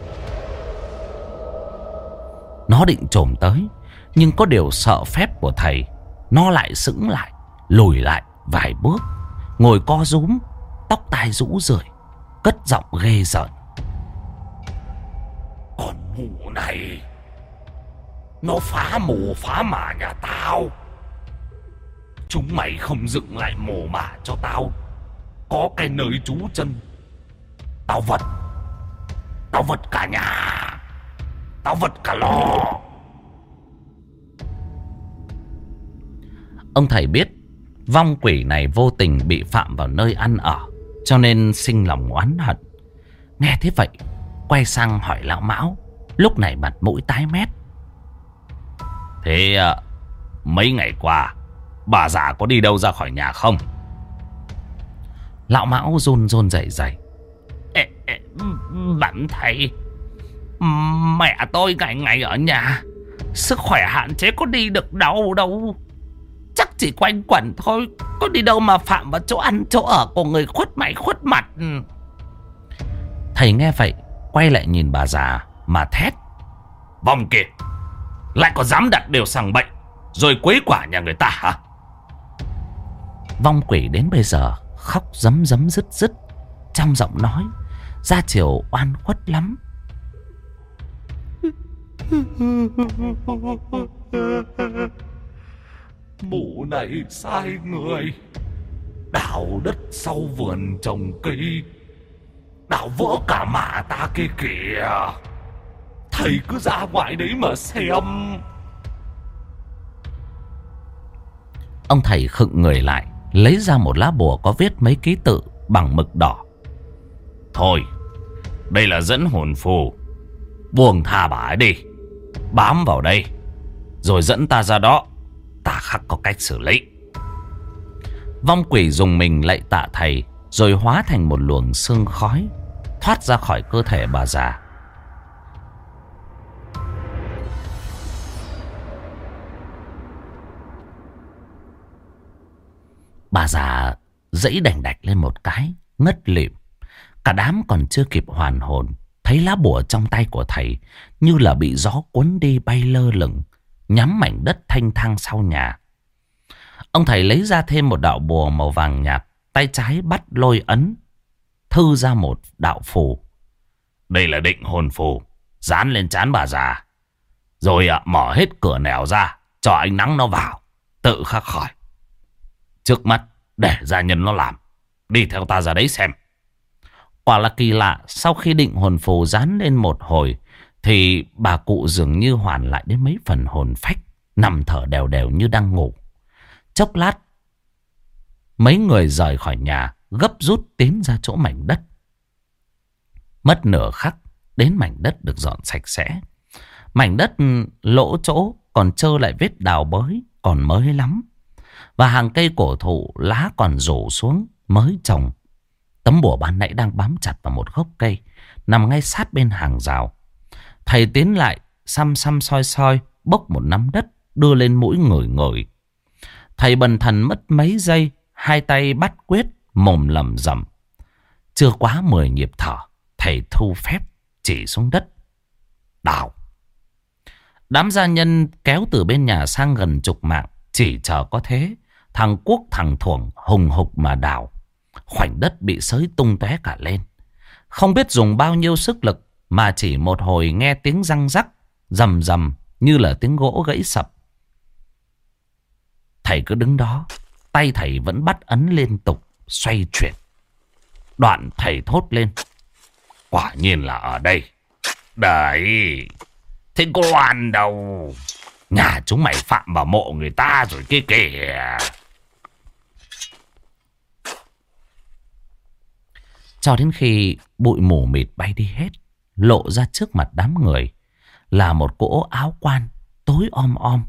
Nó định chồm tới, nhưng có điều sợ phép của thầy, nó lại sững lại, lùi lại vài bước, ngồi co rúm, tóc tai rũ rượi, cất giọng ghê rợn. Con mụ này, nó phá mồ phá mả nhà tao. Chúng mày không dựng lại mồ mả cho tao có cái nơi trú chân, tao vật cả nhà, tao vật cả lò. Ông thầy biết vong quỷ này vô tình bị phạm vào nơi ăn ở, cho nên sinh lòng oán hận. Nghe thế vậy, quay sang hỏi lão Mão, lúc này mặt mũi tái mét. Thế mấy ngày qua bà già có đi đâu ra khỏi nhà không? Lão Mão run run rẩy rẩy. Bẩm thầy, mẹ tôi ngày ngày ở nhà, sức khỏe hạn chế, có đi được đâu. Chắc chỉ quanh quẩn thôi, có đi đâu mà phạm vào chỗ ăn chỗ ở của người khuất mày khuất mặt. Thầy nghe vậy quay lại nhìn bà già mà thét. Vong kìa, lại có dám đặt điều sằng bệnh rồi quấy quả nhà người ta hả? Vong quỷ đến bây giờ khóc rấm rấm rứt rứt, trong giọng nói ra chiều oan khuất lắm. Mụ này sai người, đào đất sau vườn trồng cây, đào vỡ cả mả ta kia kìa. Thầy cứ ra ngoài đấy mà xem. Ông thầy khựng người lại, lấy ra một lá bùa có viết mấy ký tự bằng mực đỏ. Thôi, đây là dẫn hồn phù. Buông tha bà ấy đi. Bám vào đây, rồi dẫn ta ra đó. Ta khắc có cách xử lý. Vong quỷ dùng mình lạy tạ thầy, rồi hóa thành một luồng sương khói, thoát ra khỏi cơ thể bà già. Bà già giãy đành đạch lên một cái, ngất lịm. Cả đám còn chưa kịp hoàn hồn, thấy lá bùa trong tay của thầy như là bị gió cuốn đi bay lơ lửng, nhắm mảnh đất thanh thang sau nhà. Ông thầy lấy ra thêm một đạo bùa màu vàng nhạt, tay trái bắt lôi ấn, thư ra một đạo phù. Đây là định hồn phù, dán lên trán bà già. Rồi mở hết cửa nẻo ra, cho ánh nắng nó vào, tự khắc khỏi. Trước mắt để gia nhân nó làm. Đi theo ta ra đấy xem. Quả là kỳ lạ, sau khi định hồn phù dán lên một hồi thì bà cụ dường như hoàn lại đến mấy phần hồn phách, nằm thở đều đều như đang ngủ. Chốc lát, mấy người rời khỏi nhà, gấp rút tiến ra chỗ mảnh đất. Mất nửa khắc, đến mảnh đất được dọn sạch sẽ. Mảnh đất lỗ chỗ còn trơ lại vết đào bới, còn mới lắm. Và hàng cây cổ thụ lá còn rủ xuống, mới trồng. Tấm bùa ban nãy đang bám chặt vào một gốc cây, nằm ngay sát bên hàng rào. Thầy tiến lại, xăm xăm soi soi, bốc một nắm đất, đưa lên mũi ngửi ngửi. Thầy bần thần mất mấy giây, hai tay bắt quyết, mồm lẩm rẩm. Chưa quá 10 nhịp thở, thầy thu phép chỉ xuống đất. Đào. Đám gia nhân kéo từ bên nhà sang gần chục mạng, chỉ chờ có thế. Thằng Quốc thằng Thuồng hùng hục mà đào. Khoảnh đất bị xới tung tóe cả lên. Không biết dùng bao nhiêu sức lực mà chỉ một hồi nghe tiếng răng rắc, rầm rầm như là tiếng gỗ gãy sập. Thầy cứ đứng đó, tay thầy vẫn bắt ấn liên tục, xoay chuyển. Đoạn thầy thốt lên. Quả nhiên là ở đây. Đấy, thế có oan đâu. Nhà chúng mày phạm vào mộ người ta rồi kia kìa. Cho đến khi bụi mù mịt bay đi hết, lộ ra trước mặt đám người là một cỗ áo quan tối om om.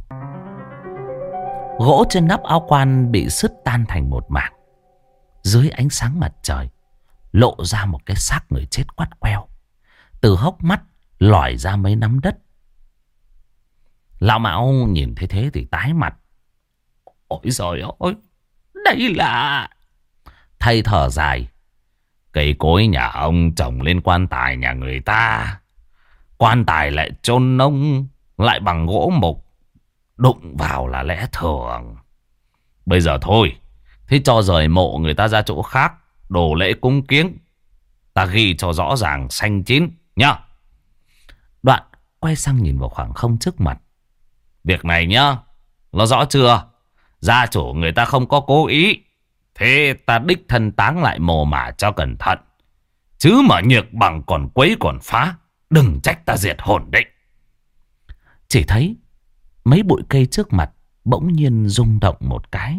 Gỗ trên nắp áo quan bị sứt tan thành một mảng. Dưới ánh sáng mặt trời lộ ra một cái xác người chết quắt queo. Từ hốc mắt lòi ra mấy nắm đất. Lão Mão nhìn thấy thế thì tái mặt. Ôi giời ơi, đây là... Thầy thở dài. Cây cối nhà ông trồng lên quan tài nhà người ta. Quan tài lại chôn nông, lại bằng gỗ mục. Đụng vào là lẽ thường. Bây giờ thôi, thế cho rời mộ người ta ra chỗ khác, đồ lễ cúng kiếng. Ta ghi cho rõ ràng xanh chín nhá. Đoạn quay sang nhìn vào khoảng không trước mặt. Việc này nhá, nó rõ chưa? Gia chủ người ta không có cố ý. Thế ta đích thân táng lại mồ mả cho cẩn thận. Chứ mà nhược bằng còn quấy còn phá, đừng trách ta diệt hồn định. Chỉ thấy mấy bụi cây trước mặt bỗng nhiên rung động một cái.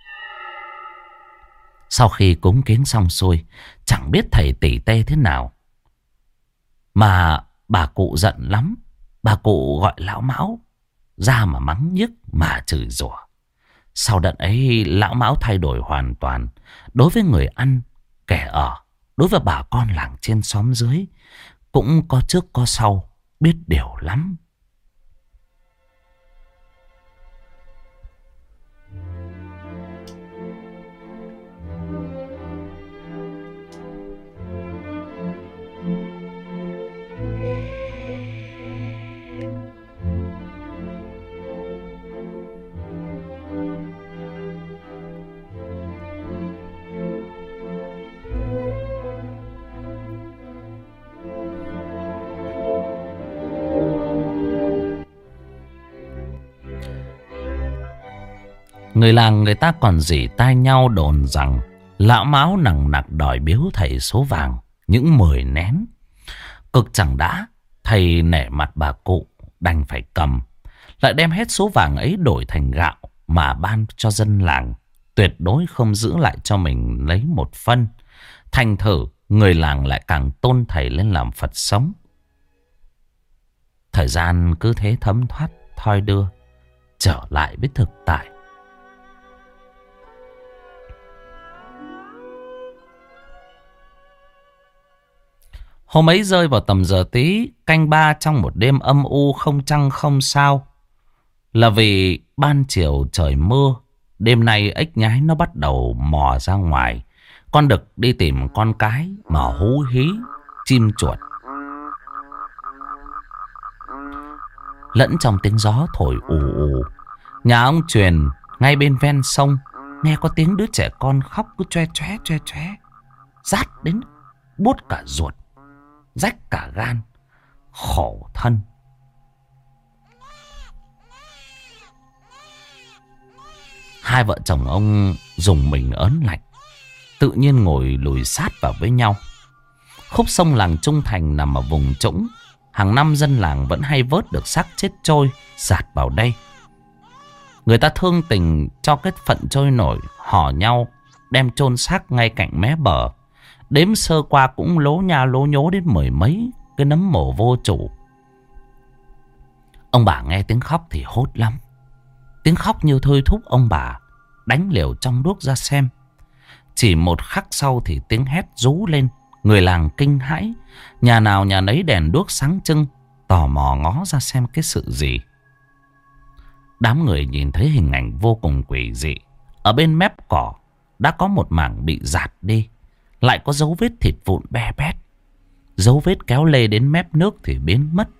Sau khi cúng kiến xong xuôi, chẳng biết thầy tỉ tê thế nào mà bà cụ giận lắm. Bà cụ gọi lão Mão ra mà mắng nhức mà chửi rủa. Sau đợt ấy lão Mão thay đổi hoàn toàn. Đối với người ăn kẻ ở, đối với bà con làng trên xóm dưới, cũng có trước có sau, biết điều lắm. Người làng người ta còn rỉ tai nhau đồn rằng lão Mão nằng nặc đòi biếu thầy số vàng, những 10 nén. Cực chẳng đã, thầy nể mặt bà cụ đành phải cầm, lại đem hết số vàng ấy đổi thành gạo mà ban cho dân làng, tuyệt đối không giữ lại cho mình lấy một phân. Thành thử người làng lại càng tôn thầy lên làm Phật sống. Thời gian cứ thế thấm thoát thoi đưa, trở lại với thực tại. Hôm ấy rơi vào tầm giờ tí, canh ba trong một đêm âm u không trăng không sao. Là vì ban chiều trời mưa, đêm nay ếch nhái nó bắt đầu mò ra ngoài. Con đực đi tìm con cái mà hú hí chim chuột. Lẫn trong tiếng gió thổi ù ù, nhà ông Truyền ngay bên ven sông nghe có tiếng đứa trẻ con khóc cứ choe choé, rát đến buốt cả ruột, rách cả gan, khổ thân. Hai vợ chồng ông dùng mình ớn lạnh, tự nhiên ngồi lùi sát vào với nhau. Khúc sông làng Trung Thành nằm ở vùng trũng, hàng năm dân làng vẫn hay vớt được xác chết trôi dạt vào đây. Người ta thương tình cho cái phận trôi nổi, hò nhau đem chôn xác ngay cạnh mé bờ. Đếm sơ qua cũng lố nha lố nhố đến 10 mấy cái nấm mồ vô chủ. Ông bà nghe tiếng khóc thì hốt lắm. Tiếng khóc như thôi thúc ông bà đánh liều trong đuốc ra xem. Chỉ một khắc sau thì tiếng hét rú lên. Người làng kinh hãi, nhà nào nhà nấy đèn đuốc sáng trưng, tò mò ngó ra xem cái sự gì. Đám người nhìn thấy hình ảnh vô cùng quỷ dị. Ở bên mép cỏ đã có một mảng bị rạt đi, lại có dấu vết thịt vụn be bét. Dấu vết kéo lê đến mép nước thì biến mất.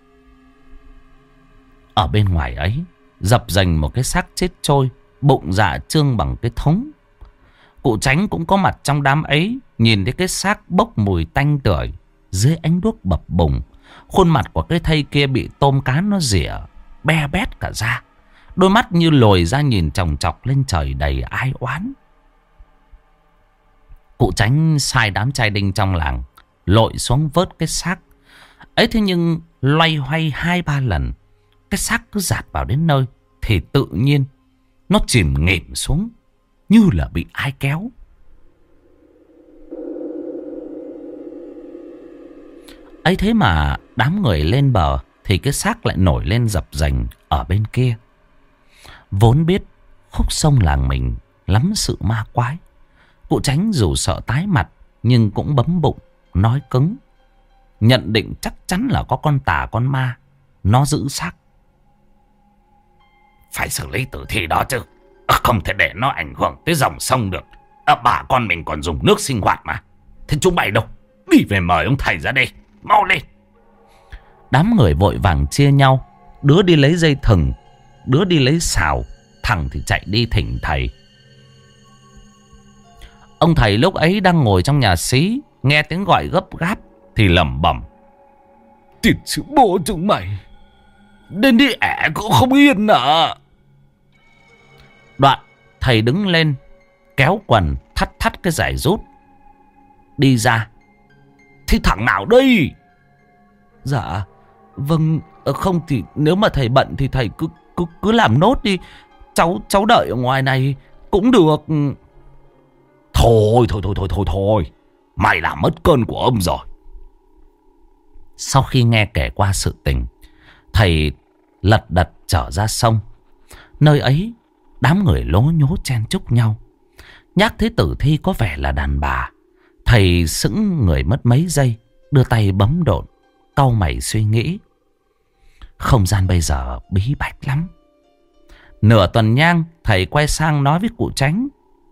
Ở bên ngoài ấy dập dành một cái xác chết trôi, bụng dạ trương bằng cái thúng. Cụ Tránh cũng có mặt trong đám ấy, nhìn thấy cái xác bốc mùi tanh tưởi dưới ánh đuốc bập bùng. Khuôn mặt của cái thây kia bị tôm cá nó rỉa be bét cả da, đôi mắt như lồi ra nhìn chòng chọc lên trời đầy ai oán. Cụ Tránh sai đám trai đinh trong làng lội xuống vớt cái xác ấy. Thế nhưng loay hoay 2-3 lần, cái xác cứ dạt vào đến nơi thì tự nhiên nó chìm nghỉm xuống như là bị ai kéo. Ấy thế mà đám người lên bờ thì cái xác lại nổi lên dập dành ở bên kia. Vốn biết khúc sông làng mình lắm sự ma quái, cụ Tránh dù sợ tái mặt nhưng cũng bấm bụng nói cứng, nhận định chắc chắn là có con tà con ma nó giữ xác. Phải xử lý tử thi đó chứ, không thể để nó ảnh hưởng tới dòng sông được. Bà con mình còn dùng nước sinh hoạt mà. Thế chúng mày đâu? Đi về mời ông thầy ra đây, mau lên. Đám người vội vàng chia nhau, đứa đi lấy dây thừng, đứa đi lấy xào, thằng thì chạy đi thỉnh thầy. Ông thầy lúc ấy đang ngồi trong nhà xí, nghe tiếng gọi gấp gáp thì lẩm bẩm: Tiền sư bố chúng mày đến đi ẻ cũng không yên à. Đoạn thầy đứng lên, kéo quần thắt thắt cái giải rút đi ra. Thế thằng nào đây? Dạ vâng, không thì nếu mà thầy bận thì thầy cứ làm nốt đi. Cháu đợi ở ngoài này cũng được. Thôi, mày làm mất cơn của ông rồi. Sau khi nghe kể qua sự tình, thầy lật đật trở ra sông. Nơi ấy đám người lố nhố chen chúc nhau. Nhắc thấy tử thi có vẻ là đàn bà, thầy sững người mất mấy giây, đưa tay bấm độn, cau mày suy nghĩ. Không gian bây giờ bí bách lắm. Nửa tuần nhang, thầy quay sang nói với cụ Tránh: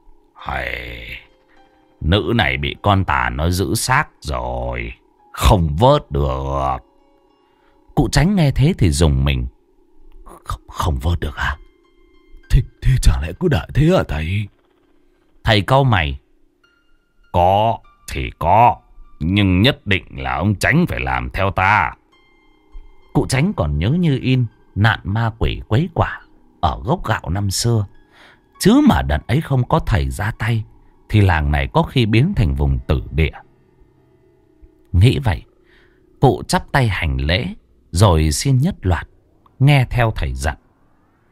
Nữ này bị con tà nó giữ xác rồi, không vớt được. Cụ Tránh nghe thế thì rùng mình: Không vớt được à? Thế chẳng lẽ cứ đợi thế hả thầy? Thầy cau mày: Có thì có, nhưng nhất định là ông Tránh phải làm theo ta. Cụ Tránh còn nhớ như in nạn ma quỷ quấy quả ở gốc gạo năm xưa. Chứ mà đợt ấy không có thầy ra tay thì làng này có khi biến thành vùng tử địa. Nghĩ vậy, cụ chắp tay hành lễ rồi xin nhất loạt nghe theo thầy dặn.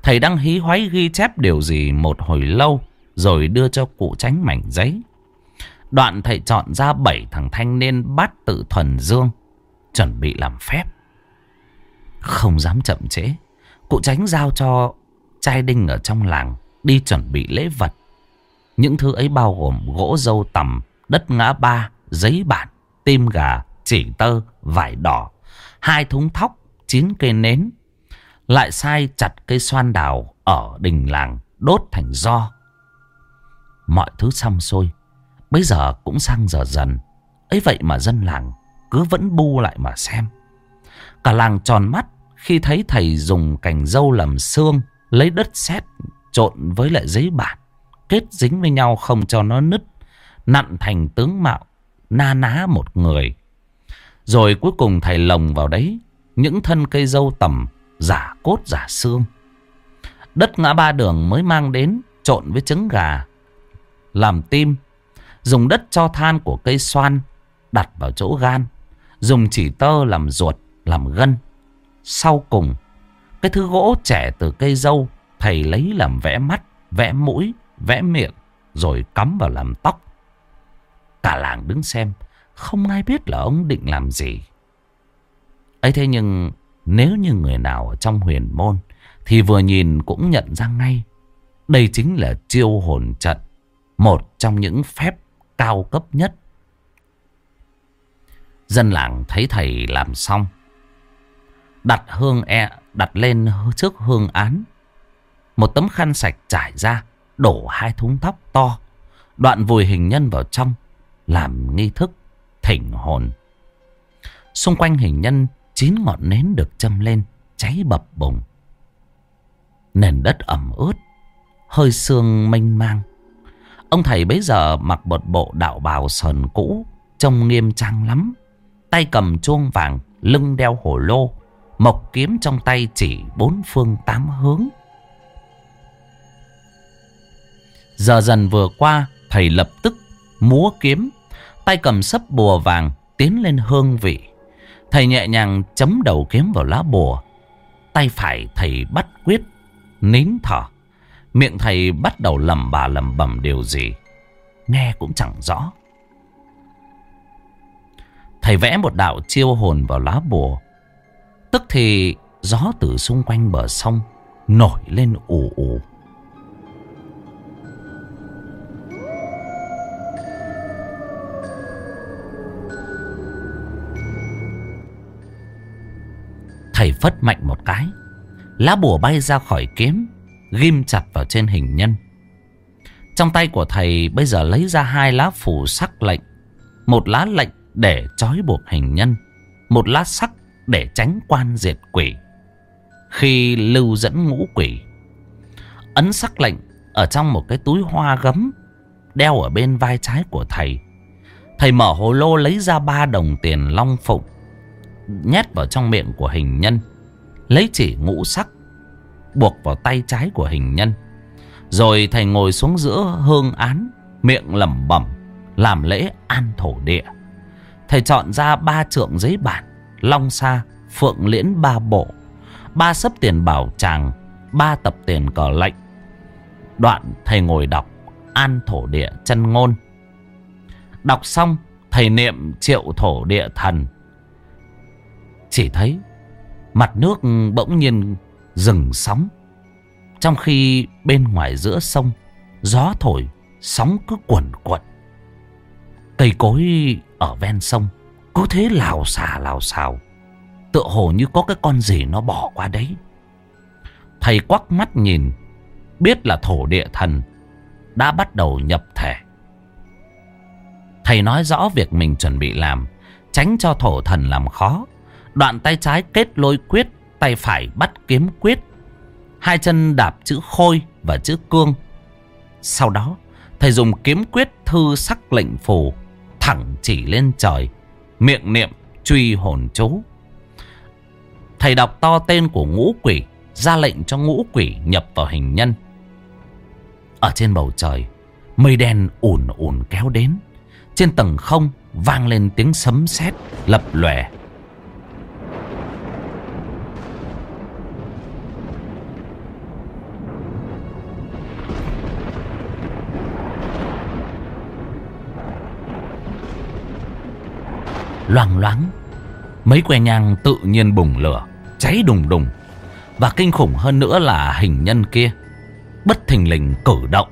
Thầy đang hí hoáy ghi chép điều gì một hồi lâu, rồi đưa cho cụ Chánh mảnh giấy. Đoạn thầy chọn ra 7 thằng thanh niên bát tự thuần dương, chuẩn bị làm phép. Không dám chậm trễ, cụ Chánh giao cho trai đinh ở trong làng đi chuẩn bị lễ vật. Những thứ ấy bao gồm gỗ dâu tằm, đất ngã ba, giấy bản, tim gà, chỉ tơ, vải đỏ, 2 thúng thóc, 9 cây nến. Lại sai chặt cây xoan đào ở đình làng đốt thành tro. Mọi thứ xong xuôi, bây giờ cũng sang giờ dần. Ấy vậy mà dân làng cứ vẫn bu lại mà xem. Cả làng tròn mắt khi thấy thầy dùng cành dâu làm xương, lấy đất sét trộn với lại giấy bản, kết dính với nhau không cho nó nứt, nặn thành tướng mạo na ná một người. Rồi cuối cùng thầy lồng vào đấy những thân cây dâu tằm giả cốt giả xương. Đất ngã ba đường mới mang đến trộn với trứng gà làm tim. Dùng đất cho than của cây xoan đặt vào chỗ gan. Dùng chỉ tơ làm ruột, làm gân. Sau cùng, cái thứ gỗ trẻ từ cây dâu thầy lấy làm vẽ mắt, vẽ mũi, vẽ miệng, rồi cắm vào làm tóc. Cả làng đứng xem, không ai biết là ông định làm gì. Ấy thế nhưng nếu như người nào ở trong huyền môn thì vừa nhìn cũng nhận ra ngay. Đây chính là chiêu hồn trận, một trong những phép cao cấp nhất. Dân làng thấy thầy làm xong, đặt lên trước hương án. Một tấm khăn sạch trải ra, đổ 2 thúng tóc to, đoạn vùi hình nhân vào trong, làm nghi thức thỉnh hồn. Xung quanh hình nhân 9 ngọn nến được châm lên, cháy bập bùng. Nền đất ẩm ướt, hơi sương mênh mang. Ông thầy bấy giờ mặc một bộ đạo bào sờn cũ, trông nghiêm trang lắm. Tay cầm chuông vàng, lưng đeo hổ lô, mộc kiếm trong tay chỉ 4 phương 8 hướng. Giờ dần vừa qua, thầy lập tức múa kiếm, tay cầm sấp bùa vàng tiến lên hương vị. Thầy nhẹ nhàng chấm đầu kiếm vào lá bùa. Tay phải thầy bắt quyết, nín thở. Miệng thầy bắt đầu lẩm bẩm điều gì, nghe cũng chẳng rõ. Thầy vẽ một đạo chiêu hồn vào lá bùa. Tức thì gió từ xung quanh bờ sông nổi lên ù ù. Thầy phất mạnh một cái, lá bùa bay ra khỏi kiếm, ghim chặt vào trên hình nhân. Trong tay của thầy bây giờ lấy ra 2 lá phù sắc lệnh. Một lá lệnh để trói buộc hình nhân, một lá sắc để tránh quan diệt quỷ khi lưu dẫn ngũ quỷ. Ấn sắc lệnh ở trong một cái túi hoa gấm đeo ở bên vai trái của thầy. Thầy mở hồ lô lấy ra 3 đồng tiền long phụng, nhét vào trong miệng của hình nhân, lấy chỉ ngũ sắc buộc vào tay trái của hình nhân. Rồi thầy ngồi xuống giữa hương án, miệng lẩm bẩm làm lễ an thổ địa. Thầy chọn ra 3 trượng giấy bản, long sa, phượng liễn 3 bộ, 3 sấp tiền bảo tràng, 3 tập tiền cờ lệnh. Đoạn thầy ngồi đọc an thổ địa chân ngôn. Đọc xong, thầy niệm triệu thổ địa thần. Chỉ thấy mặt nước bỗng nhiên dừng sóng, trong khi bên ngoài giữa sông gió thổi, sóng cứ quần quật. Cây cối ở ven sông cứ thế lào xào, tựa hồ như có cái con gì nó bỏ qua đấy. Thầy quắc mắt nhìn, biết là thổ địa thần đã bắt đầu nhập thể. Thầy nói rõ việc mình chuẩn bị làm, tránh cho thổ thần làm khó. Đoạn tay trái kết lôi quyết, tay phải bắt kiếm quyết, 2 chân đạp chữ khôi và chữ cương. Sau đó thầy dùng kiếm quyết thư sắc lệnh phù, thẳng chỉ lên trời, miệng niệm truy hồn chú. Thầy đọc to tên của ngũ quỷ, ra lệnh cho ngũ quỷ nhập vào hình nhân. Ở trên bầu trời, mây đen ùn ùn kéo đến. Trên tầng không vang lên tiếng sấm sét lập lòe. Loang loáng, mấy que nhang tự nhiên bùng lửa, cháy đùng đùng. Và kinh khủng hơn nữa là hình nhân kia bất thình lình cử động.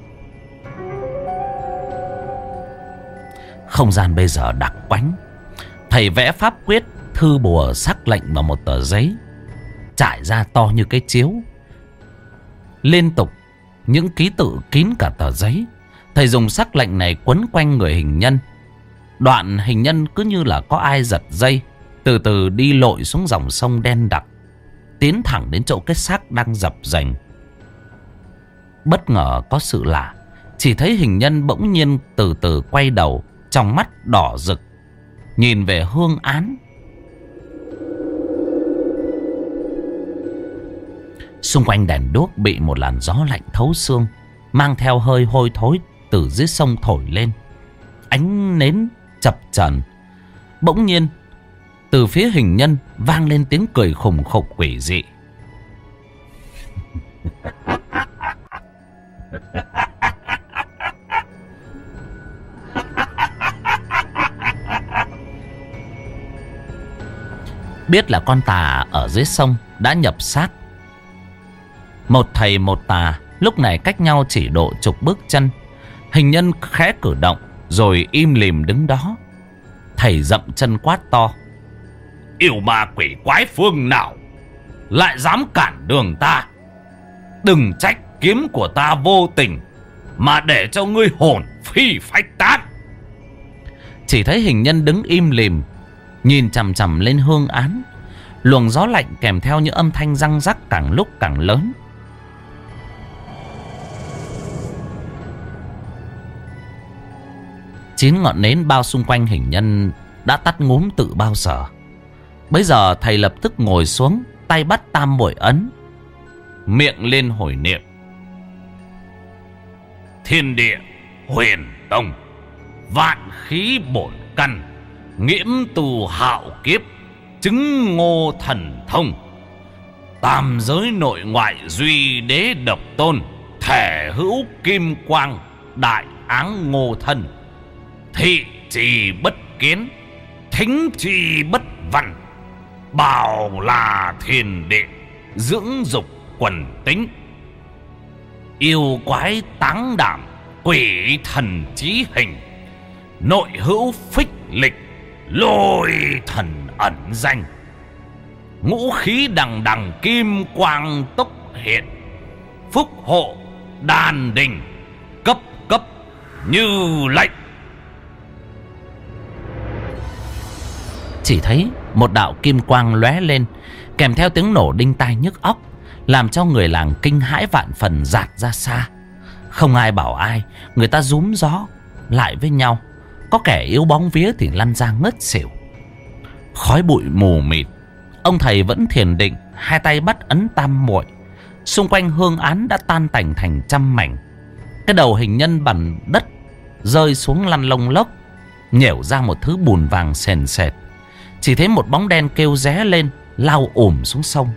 Không gian bây giờ đặc quánh. Thầy vẽ pháp quyết, thư bùa, sắc lệnh vào một tờ giấy trải ra to như cái chiếu. Liên tục những ký tự kín cả tờ giấy. Thầy dùng sắc lệnh này quấn quanh người hình nhân. Đoạn hình nhân cứ như là có ai giật dây, từ từ đi lội xuống dòng sông đen đặc, tiến thẳng đến chỗ cái xác đang dập dềnh. Bất ngờ có sự lạ. Chỉ thấy hình nhân bỗng nhiên từ từ quay đầu, trong mắt đỏ rực nhìn về hương án. Xung quanh đèn đuốc bị một làn gió lạnh thấu xương, mang theo hơi hôi thối từ dưới sông thổi lên. Ánh nến chập chờn. Bỗng nhiên từ phía hình nhân vang lên tiếng cười khủng khục quỷ dị. Biết là con tà ở dưới sông đã nhập xác. Một thầy một tà lúc này cách nhau chỉ độ chục bước chân. Hình nhân khẽ cử động rồi im lìm đứng đó. Thầy dậm chân quát to: Yêu ma quỷ quái phương nào lại dám cản đường ta? Đừng trách kiếm của ta vô tình mà để cho ngươi hồn phi phách tán. Chỉ thấy hình nhân đứng im lìm, nhìn chằm chằm lên hương án. Luồng gió lạnh kèm theo những âm thanh răng rắc càng lúc càng lớn. Chín ngọn nến bao xung quanh hình nhân đã tắt ngúm từ bao giờ. Bấy giờ thầy lập tức ngồi xuống, tay bắt tam muội ấn, miệng lên hồi niệm: Thiên địa huyền tông, vạn khí bổn căn, nghiễm tù hạo kiếp, chứng ngô thần thông. Tam giới nội ngoại duy đế độc tôn, thể hữu kim quang, đại áng ngô thân. Thị trì bất kiến, thính trì bất văn, bảo là thiền định, dưỡng dục quần tính. Yêu quái táng đảm, quỷ thần chí hình, nội hữu phích lịch, lôi thần ẩn danh. Ngũ khí đằng đằng, kim quang túc hiện, phúc hộ đàn đình, cấp cấp như lệnh. Chỉ thấy một đạo kim quang lóe lên, kèm theo tiếng nổ đinh tai nhức óc, làm cho người làng kinh hãi vạn phần, dạt ra xa. Không ai bảo ai, người ta rúm gió lại với nhau. Có kẻ yếu bóng vía thì lăn ra ngất xỉu. Khói bụi mù mịt. Ông thầy vẫn thiền định, hai tay bắt ấn tam muội. Xung quanh hương án đã tan tành thành trăm mảnh. Cái đầu hình nhân bằng đất rơi xuống lăn lông lốc, nhểu ra một thứ bùn vàng sền sệt. Chỉ thấy một bóng đen kêu ré lên, lao ùm xuống sông.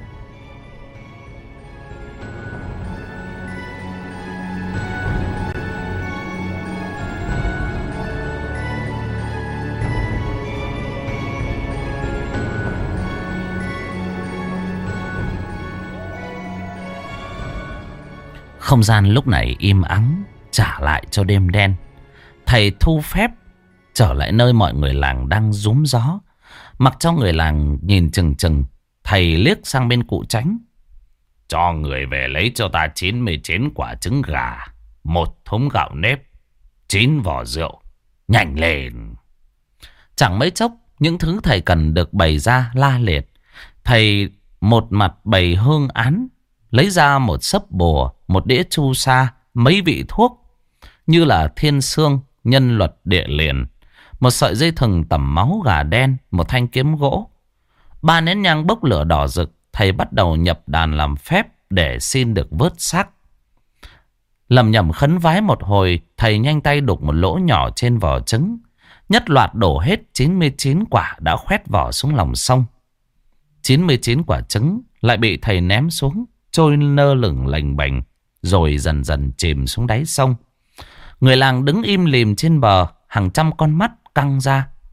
Không gian lúc này im ắng, trả lại cho đêm đen. Thầy thu phép trở lại nơi mọi người làng đang rúm gió. Mặc cho người làng nhìn chừng chừng, thầy liếc sang bên cụ Tránh: Cho người về lấy cho ta 99 quả trứng gà, 1 thúng gạo nếp, 9 vỏ rượu, nhanh lên. Chẳng mấy chốc, những thứ thầy cần được bày ra la liệt. Thầy một mặt bày hương án, lấy ra một sấp bùa, một đĩa chu sa, mấy vị thuốc như là thiên xương, nhân luật, địa liền, một sợi dây thừng tẩm máu gà đen, một thanh kiếm gỗ. 3 nén nhang bốc lửa đỏ rực. Thầy bắt đầu nhập đàn làm phép để xin được vớt xác. Lầm nhầm khấn vái một hồi, thầy nhanh tay đục một lỗ nhỏ trên vỏ trứng, nhất loạt đổ hết 99 quả đã khoét vỏ xuống lòng sông. 99 quả trứng lại bị thầy ném xuống, trôi lơ lửng lềnh bềnh, rồi dần dần chìm xuống đáy sông. Người làng đứng im lìm trên bờ, hàng trăm con mắt căng ra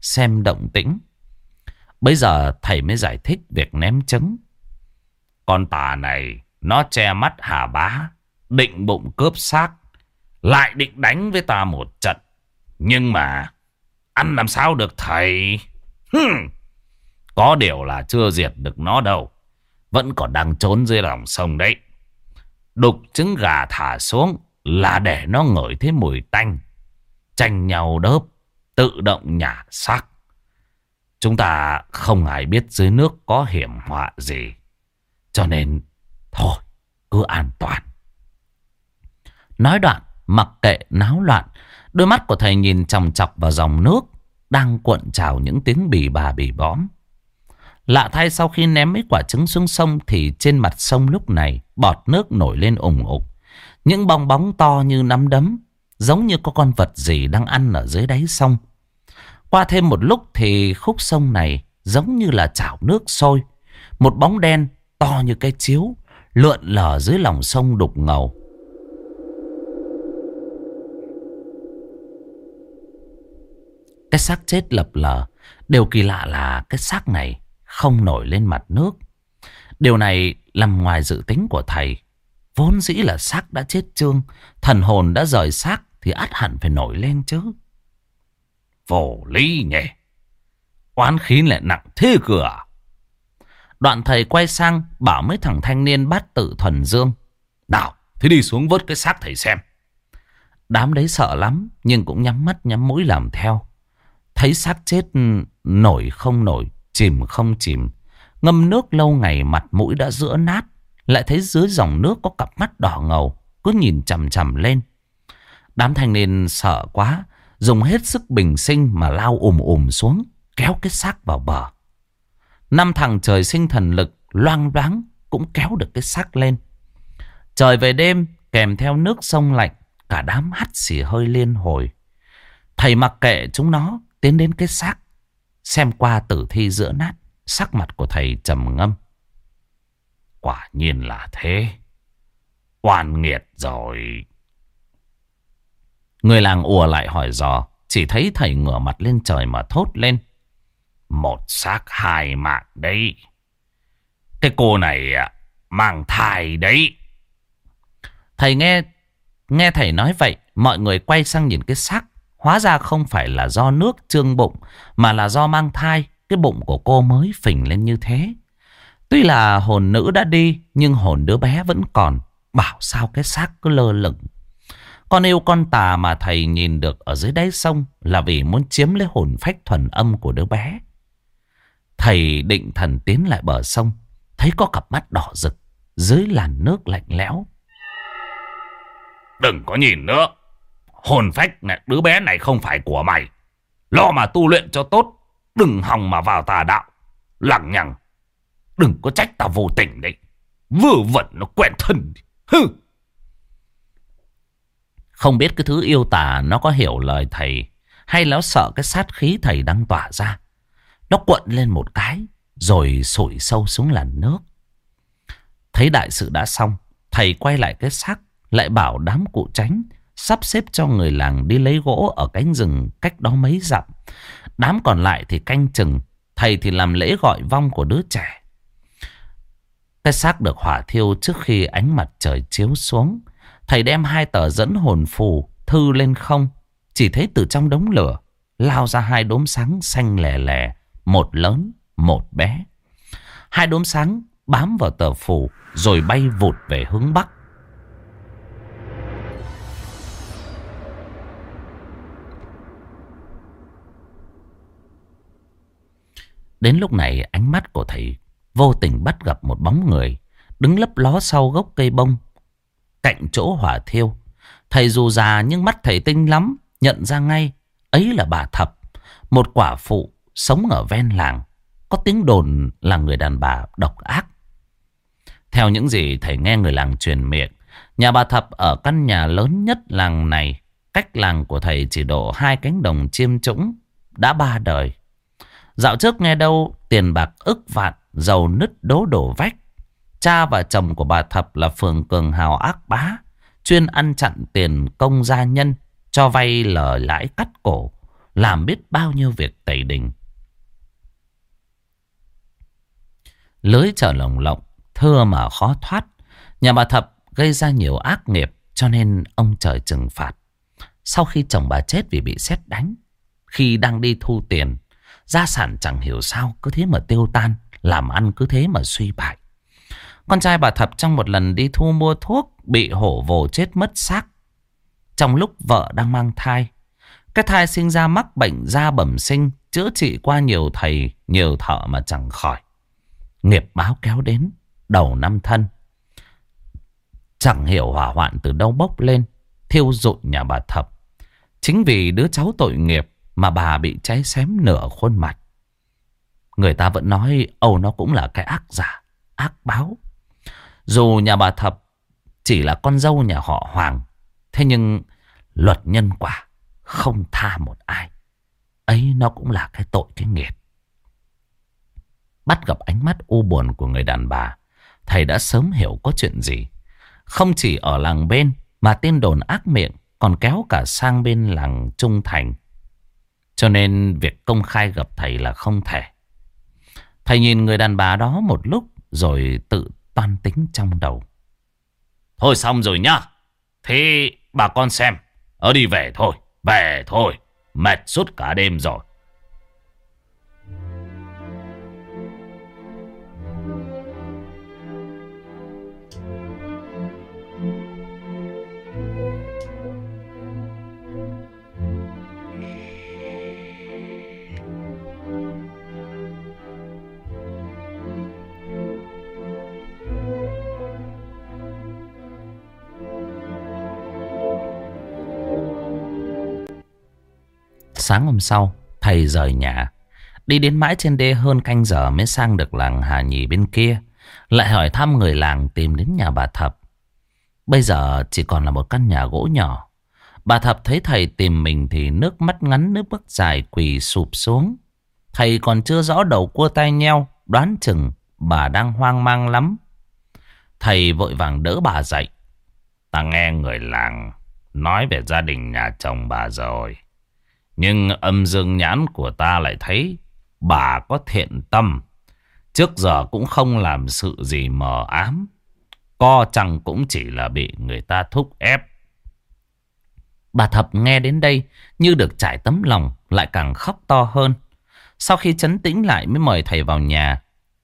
xem động tĩnh. Bây giờ thầy mới giải thích việc ném trứng. Con tà này nó che mắt Hà Bá, định bụng cướp xác, lại định đánh với ta một trận. Nhưng mà ăn làm sao được thầy? Có điều là chưa diệt được nó đâu, vẫn còn đang trốn dưới lòng sông đấy. Đục trứng gà thả xuống là để nó ngửi thấy mùi tanh, tranh nhau đớp, tự động nhả xác. Chúng ta không ai biết dưới nước có hiểm họa gì, cho nên thôi cứ an toàn. Nói đoạn mặc kệ náo loạn, đôi mắt của thầy nhìn chòng chọc vào dòng nước đang cuộn trào những tiếng bì bà bì bõm. Lạ thay, sau khi ném mấy quả trứng xuống sông thì trên mặt sông lúc này bọt nước nổi lên ủng ục. Những bong bóng to như nắm đấm, giống như có con vật gì đang ăn ở dưới đáy sông. Qua thêm một lúc thì khúc sông này giống như là chảo nước sôi. Một bóng đen to như cái chiếu lượn lờ dưới lòng sông đục ngầu. Cái xác chết lập lờ. Điều kỳ lạ là cái xác này không nổi lên mặt nước. Điều này nằm ngoài dự tính của thầy. Vốn dĩ là xác đã chết chương, thần hồn đã rời xác thì ắt hẳn phải nổi lên chứ. Vô lý nhỉ, oán khí lại nặng thế cửa. Đoạn thầy quay sang bảo mấy thằng thanh niên Bát Tự Thuần Dương: nào, thế đi xuống vớt cái xác thầy xem. Đám đấy sợ lắm nhưng cũng nhắm mắt nhắm mũi làm theo. Thấy xác chết nổi không nổi, chìm không chìm, ngâm nước lâu ngày mặt mũi đã rữa nát, lại thấy dưới dòng nước có cặp mắt đỏ ngầu cứ nhìn chằm chằm lên. Đám thanh niên sợ quá, dùng hết sức bình sinh mà lao xuống, kéo cái xác vào bờ. 5 thằng trời sinh thần lực loang loáng cũng kéo được cái xác lên. Trời về đêm kèm theo nước sông lạnh, cả đám hắt xì hơi liên hồi. Thầy mặc kệ chúng nó, tiến đến cái xác, xem qua tử thi rữa nát. Sắc mặt của thầy trầm ngâm: quả nhiên là thế, oan nghiệt rồi. Người làng ùa lại hỏi dò, chỉ thấy thầy ngửa mặt lên trời mà thốt lên: một xác 2 mạng đấy. Cái cô này mang thai đấy. Thầy nghe thầy nói vậy, mọi người quay sang nhìn cái xác. Hóa ra không phải là do nước trương bụng, mà là do mang thai. Cái bụng của cô mới phình lên như thế. Tuy là hồn nữ đã đi, nhưng hồn đứa bé vẫn còn. Bảo sao cái xác cứ lơ lửng. Con yêu con tà mà thầy nhìn được ở dưới đáy sông là vì muốn chiếm lấy hồn phách thuần âm của đứa bé. Thầy định thần tiến lại bờ sông, thấy có cặp mắt đỏ rực dưới làn nước lạnh lẽo. Đừng có nhìn nữa, hồn phách này, đứa bé này không phải của mày. Lo mà tu luyện cho tốt, đừng hòng mà vào tà đạo. Lằng nhằng, đừng có trách tao vô tình đấy. Vớ vẩn nó quen thân. Hừ. Không biết cái thứ yêu tà nó có hiểu lời thầy, hay nó sợ cái sát khí thầy đang tỏa ra. Nó quận lên một cái, rồi sủi sâu xuống làn nước. Thấy đại sự đã xong, thầy quay lại cái xác, lại bảo đám cụ Tránh sắp xếp cho người làng đi lấy gỗ ở cánh rừng cách đó mấy dặm. Đám còn lại thì canh chừng, thầy thì làm lễ gọi vong của đứa trẻ. Cái xác được hỏa thiêu trước khi ánh mặt trời chiếu xuống. Thầy đem 2 tờ dẫn hồn phù thư lên không. Chỉ thấy từ trong đống lửa lao ra 2 đốm sáng xanh lè lè, một lớn, một bé. 2 đốm sáng bám vào tờ phù rồi bay vụt về hướng bắc. Đến lúc này ánh mắt của thầy vô tình bắt gặp một bóng người đứng lấp ló sau gốc cây bông cạnh chỗ hỏa thiêu. Thầy dù già nhưng mắt thầy tinh lắm, nhận ra ngay ấy là bà Thập, một quả phụ sống ở ven làng. Có tiếng đồn là người đàn bà độc ác. Theo những gì thầy nghe người làng truyền miệng, nhà bà Thập ở căn nhà lớn nhất làng này, cách làng của thầy chỉ độ 2 cánh đồng chiêm trũng, đã 3 đời. Dạo trước nghe đâu tiền bạc ức vạn, giàu nứt đố đổ vách. Cha và chồng của bà Thập là phường cường hào ác bá, chuyên ăn chặn tiền công gia nhân, cho vay lời lãi cắt cổ, làm biết bao nhiêu việc tẩy đình. Lưới trời lồng lộng, thưa mà khó thoát. Nhà bà Thập gây ra nhiều ác nghiệp, cho nên ông trời trừng phạt. Sau khi chồng bà chết vì bị sét đánh, khi đang đi thu tiền, gia sản chẳng hiểu sao cứ thế mà tiêu tan, làm ăn cứ thế mà suy bại. Con trai bà Thập trong một lần đi thu mua thuốc bị hổ vồ chết mất xác trong lúc vợ đang mang thai. Cái thai sinh ra mắc bệnh da bẩm sinh, chữa trị qua nhiều thầy nhiều thợ mà chẳng khỏi. Nghiệp báo kéo đến đầu năm Thân, chẳng hiểu hỏa hoạn từ đâu bốc lên, thiêu rụi nhà bà Thập. Chính vì đứa cháu tội nghiệp mà bà bị cháy xém nửa khuôn mặt. Người ta vẫn nói Âu nó cũng là cái ác giả, ác báo. Dù nhà bà Thập chỉ là con dâu nhà họ Hoàng, thế nhưng luật nhân quả không tha một ai. Ấy nó cũng là cái tội, cái nghiệt. Bắt gặp ánh mắt u buồn của người đàn bà, thầy đã sớm hiểu có chuyện gì. Không chỉ ở làng bên mà tin đồn ác miệng còn kéo cả sang bên làng Trung Thành. Cho nên việc công khai gặp thầy là không thể. Thầy nhìn người đàn bà đó một lúc rồi tự toan tính trong đầu. Thôi xong rồi nhá. Thế bà con xem. Đi về thôi. Về thôi. Mệt suốt cả đêm rồi. Sáng hôm sau, thầy rời nhà. Đi đến mãi trên đê hơn canh giờ mới sang được làng Hà Nhì bên kia. Lại hỏi thăm người làng tìm đến nhà bà Thập. Bây giờ chỉ còn là một căn nhà gỗ nhỏ. Bà Thập thấy thầy tìm mình thì nước mắt ngắn nước mắt dài quỳ sụp xuống. Thầy còn chưa rõ đầu cua tai nheo, đoán chừng bà đang hoang mang lắm. Thầy vội vàng đỡ bà dậy. Ta nghe người làng nói về gia đình nhà chồng bà rồi. Nhưng âm dương nhãn của ta lại thấy bà có thiện tâm. Trước giờ cũng không làm sự gì mờ ám. Co chăng cũng chỉ là bị người ta thúc ép. Bà Thập nghe đến đây như được trải tấm lòng, lại càng khóc to hơn. Sau khi trấn tĩnh lại mới mời thầy vào nhà.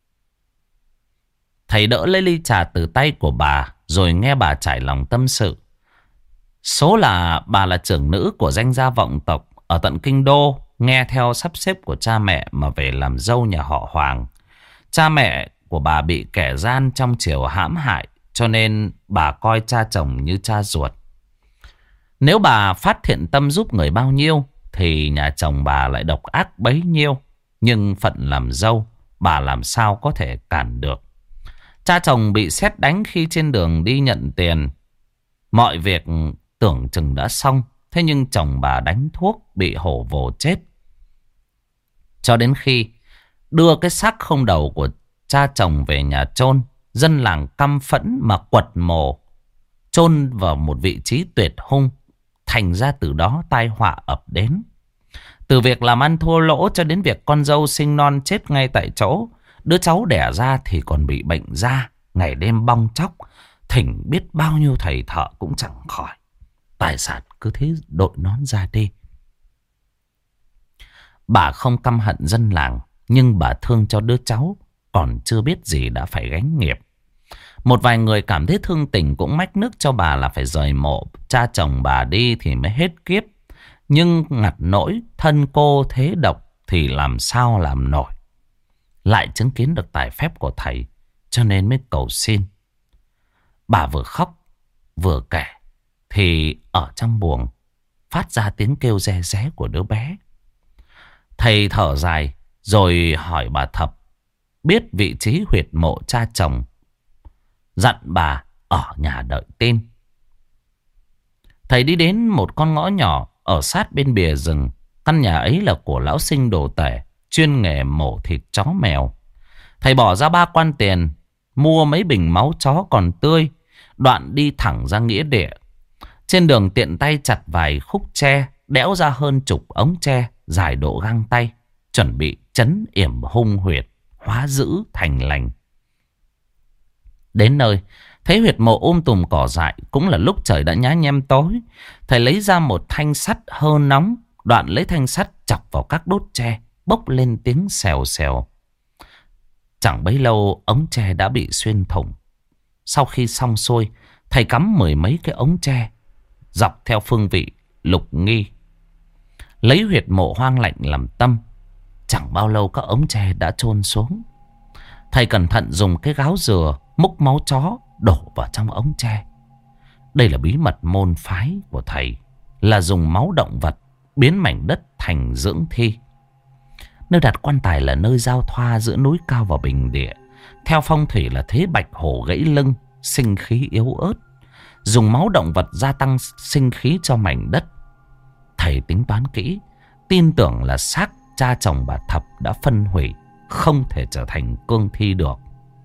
Thầy đỡ lấy ly trà từ tay của bà, rồi nghe bà trải lòng tâm sự. Số là bà là trưởng nữ của danh gia vọng tộc ở tận Kinh Đô, nghe theo sắp xếp của cha mẹ mà về làm dâu nhà họ Hoàng. Cha mẹ của bà bị kẻ gian trong triều hãm hại, cho nên bà coi cha chồng như cha ruột. Nếu bà phát thiện tâm giúp người bao nhiêu thì nhà chồng bà lại độc ác bấy nhiêu. Nhưng phận làm dâu, bà làm sao có thể cản được. Cha chồng bị sét đánh khi trên đường đi nhận tiền. Mọi việc tưởng chừng đã xong. Thế nhưng chồng bà đánh thuốc bị hổ vồ chết. Cho đến khi đưa cái xác không đầu của cha chồng về nhà chôn, dân làng căm phẫn mà quật mồ, chôn vào một vị trí tuyệt hung. Thành ra từ đó tai họa ập đến. Từ việc làm ăn thua lỗ cho đến việc con dâu sinh non chết ngay tại chỗ. Đứa cháu đẻ ra thì còn bị bệnh da, ngày đêm bong tróc. Thỉnh biết bao nhiêu thầy thợ cũng chẳng khỏi. Tài sản cứ thế đội nón ra đi. Bà không căm hận dân làng, nhưng bà thương cho đứa cháu còn chưa biết gì đã phải gánh nghiệp. Một vài người cảm thấy thương tình cũng mách nước cho bà là phải rời mộ cha chồng bà đi thì mới hết kiếp. Nhưng ngặt nỗi thân cô thế độc thì làm sao làm nổi. Lại chứng kiến được tài phép của thầy, cho nên mới cầu xin. Bà vừa khóc vừa kể thì ở trong buồng phát ra tiếng kêu re ré của đứa bé. Thầy thở dài rồi hỏi bà Thập biết vị trí huyệt mộ cha chồng, dặn bà ở nhà đợi tin. Thầy đi đến một con ngõ nhỏ ở sát bên bìa rừng. Căn nhà ấy là của lão sinh đồ tể, chuyên nghề mổ thịt chó mèo. Thầy bỏ ra 3 quan tiền mua mấy bình máu chó còn tươi, đoạn đi thẳng ra nghĩa địa. Trên đường tiện tay chặt vài khúc tre đẽo ra hơn chục ống tre dài độ gang tay, chuẩn bị trấn yểm hung huyệt, hóa dữ thành lành. Đến nơi, thấy huyệt mộ tùm cỏ dại, cũng là lúc trời đã nhá nhem tối. Thầy lấy ra một thanh sắt hơ nóng, đoạn lấy thanh sắt chọc vào các đốt tre, bốc lên tiếng xèo xèo. Chẳng bấy lâu ống tre đã bị xuyên thủng. Sau khi xong xuôi, thầy cắm mười mấy cái ống tre dọc theo phương vị lục nghi, lấy huyệt mộ hoang lạnh làm tâm. Chẳng bao lâu các ống tre đã chôn xuống. Thầy cẩn thận dùng cái gáo dừa múc máu chó đổ vào trong ống tre. Đây là bí mật môn phái của thầy, là dùng máu động vật biến mảnh đất thành dưỡng thi. Nơi đặt quan tài là nơi giao thoa giữa núi cao và bình địa. Theo phong thủy là thế bạch hổ gãy lưng, sinh khí yếu ớt. Dùng máu động vật gia tăng sinh khí cho mảnh đất. Thầy tính toán kỹ, tin tưởng là xác cha chồng bà Thập đã phân hủy, không thể trở thành cương thi được.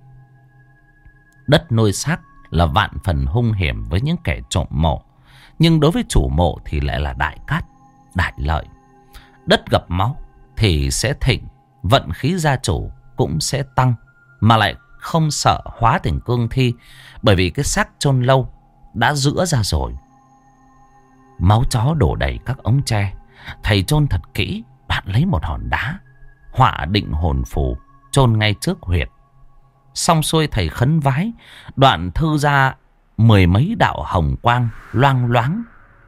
Đất nuôi xác là vạn phần hung hiểm với những kẻ trộm mộ, nhưng đối với chủ mộ thì lại là đại cát, đại lợi. Đất gặp máu thì sẽ thịnh, vận khí gia chủ cũng sẽ tăng, mà lại không sợ hóa thành cương thi, bởi vì cái xác chôn lâu đã rữa ra rồi. Máu chó đổ đầy các ống tre. Thầy chôn thật kỹ, bạn lấy một hòn đá họa định hồn phù, chôn ngay trước huyệt. Xong xuôi thầy khấn vái, đoạn thư ra mười mấy đạo hồng quang loang loáng.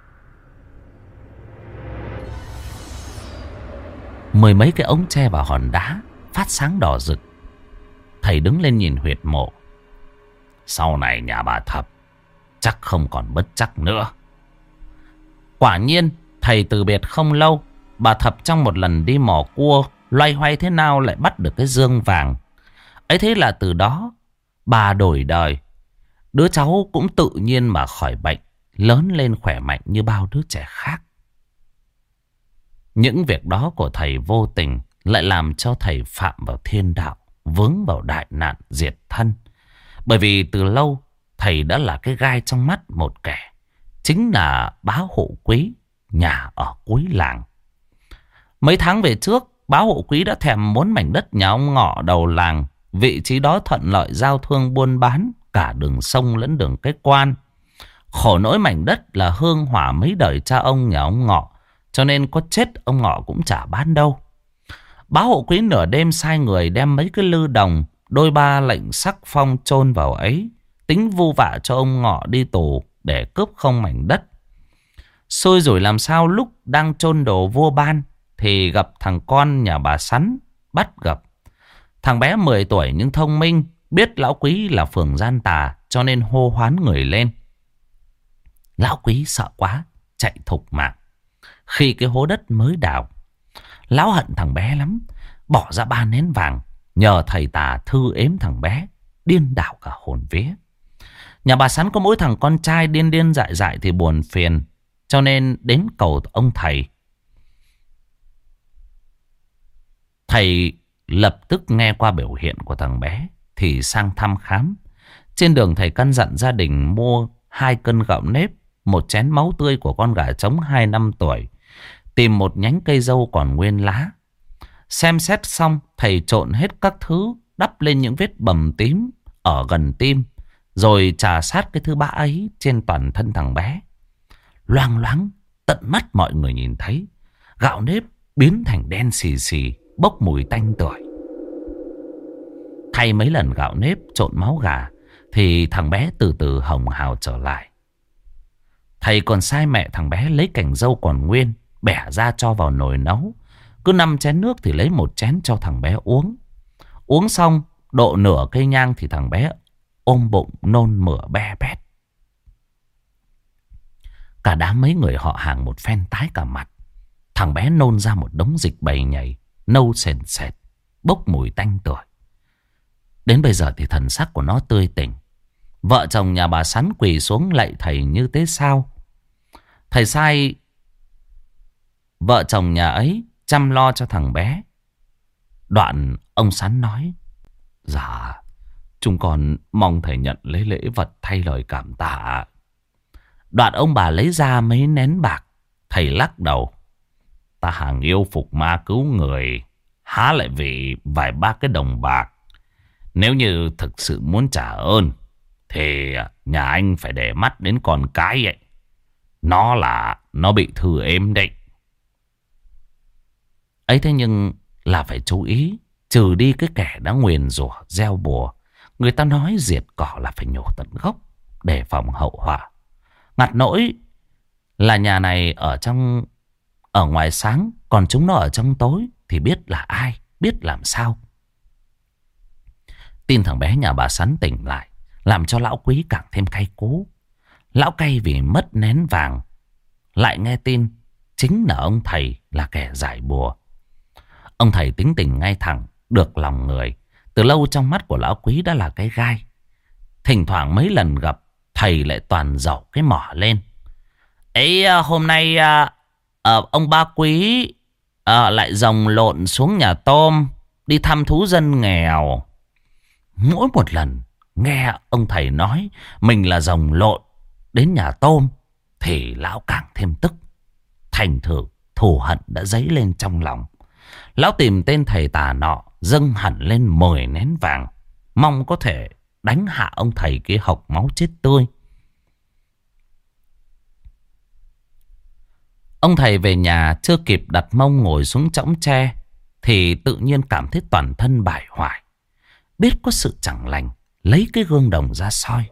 Mười mấy cái ống tre và hòn đá phát sáng đỏ rực. Thầy đứng lên nhìn huyệt mộ. Sau này nhà bà Thập chắc không còn bất trắc nữa. Quả nhiên thầy từ biệt không lâu, bà Thập trong một lần đi mò cua loay hoay thế nào lại bắt được cái dương vàng. Ấy thế là từ đó bà đổi đời. Đứa cháu cũng tự nhiên mà khỏi bệnh, lớn lên khỏe mạnh như bao đứa trẻ khác. Những việc đó của thầy vô tình lại làm cho thầy phạm vào thiên đạo, vướng vào đại nạn diệt thân. Bởi vì từ lâu thầy đã là cái gai trong mắt một kẻ, chính là bá hộ quý, nhà ở cuối làng. Mấy tháng về trước, bá hộ quý đã thèm muốn mảnh đất nhà ông Ngọ đầu làng. Vị trí đó thuận lợi giao thương buôn bán, cả đường sông lẫn đường cái quan. Khổ nỗi mảnh đất là hương hỏa mấy đời cha ông nhà ông Ngọ, cho nên có chết ông Ngọ cũng chả bán đâu. Bá hộ quý nửa đêm sai người đem mấy cái lư đồng, đôi ba lệnh sắc phong chôn vào ấy, tính vu vạ cho ông Ngọ đi tù để cướp không mảnh đất. Xui rủi làm sao lúc đang chôn đồ vua ban thì gặp thằng con nhà bà Sắn bắt gặp. Thằng bé 10 tuổi nhưng thông minh, biết lão quý là phường gian tà, cho nên hô hoán người lên. Lão quý sợ quá, chạy thục mạng. Khi cái hố đất mới đào, lão hận thằng bé lắm, bỏ ra 3 nén vàng, nhờ thầy tà thư ếm thằng bé, điên đảo cả hồn vía. Nhà bà Sắn có mỗi thằng con trai điên điên dại dại thì buồn phiền, cho nên đến cầu ông thầy. Thầy lập tức nghe qua biểu hiện của thằng bé thì sang thăm khám. Trên đường thầy căn dặn gia đình mua 2 cân gạo nếp, 1 chén máu tươi của con gà trống 2 năm tuổi, tìm một nhánh cây dâu còn nguyên lá. Xem xét xong, thầy trộn hết các thứ, đắp lên những vết bầm tím ở gần tim, rồi trà sát cái thứ bã ấy trên toàn thân thằng bé. Loang loáng, tận mắt mọi người nhìn thấy, gạo nếp biến thành đen xì xì, bốc mùi tanh tưởi. Thay mấy lần gạo nếp trộn máu gà thì thằng bé từ từ hồng hào trở lại. Thầy còn sai mẹ thằng bé lấy cành dâu còn nguyên, bẻ ra cho vào nồi nấu. Cứ 5 chén nước thì lấy 1 chén cho thằng bé uống. Uống xong độ nửa cây nhang thì thằng bé ôm bụng nôn mửa be bét. Cả đám mấy người họ hàng một phen tái cả mặt. Thằng bé nôn ra một đống dịch bầy nhầy, nâu sền sệt, bốc mùi tanh tưởi. Đến bây giờ thì thần sắc của nó tươi tỉnh. Vợ chồng nhà bà Sắn quỳ xuống lạy thầy như thế sao. Thầy sai vợ chồng nhà ấy chăm lo cho thằng bé. Đoạn ông Sắn nói: Dạ, chúng con mong thầy nhận lấy lễ vật thay lời cảm tạ. Đoạn ông bà lấy ra mấy nén bạc. Thầy lắc đầu: ta hàng yêu phục ma cứu người, há lại vì vài ba cái đồng bạc. Nếu như thực sự muốn trả ơn thì nhà anh phải để mắt đến con cái ấy. Nó bị thư êm đấy. Ấy thế nhưng là phải chú ý, trừ đi cái kẻ đã nguyền rủa gieo bùa. Người ta nói diệt cỏ là phải nhổ tận gốc, đề phòng hậu họa. Ngặt nỗi là nhà này ở ngoài sáng, còn chúng nó ở trong tối thì biết là ai, biết làm sao. Tin thằng bé nhà bà Sắn tỉnh lại làm cho lão Quý càng thêm cay cú. Lão cay vì mất nén vàng, lại nghe tin chính là ông thầy là kẻ giải bùa. Ông thầy tính tình ngay thẳng, được lòng người. Từ lâu trong mắt của lão Quý đã là cái gai. Thỉnh thoảng mấy lần gặp, thầy lại toàn dậu cái mỏ lên. Ấy hôm nay ông ba Quý lại rồng lộn xuống nhà tôm đi thăm thú dân nghèo. Mỗi một lần nghe ông thầy nói mình là rồng lộn đến nhà tôm thì lão càng thêm tức. Thành thử thù hận đã dấy lên trong lòng. Lão tìm tên thầy tà nọ, dâng hẳn lên 10 nén vàng, mong có thể đánh hạ ông thầy kia hộc máu chết tươi. Ông thầy về nhà chưa kịp đặt mông ngồi xuống chõng tre thì tự nhiên cảm thấy toàn thân bải hoại. Biết có sự chẳng lành, lấy cái gương đồng ra soi.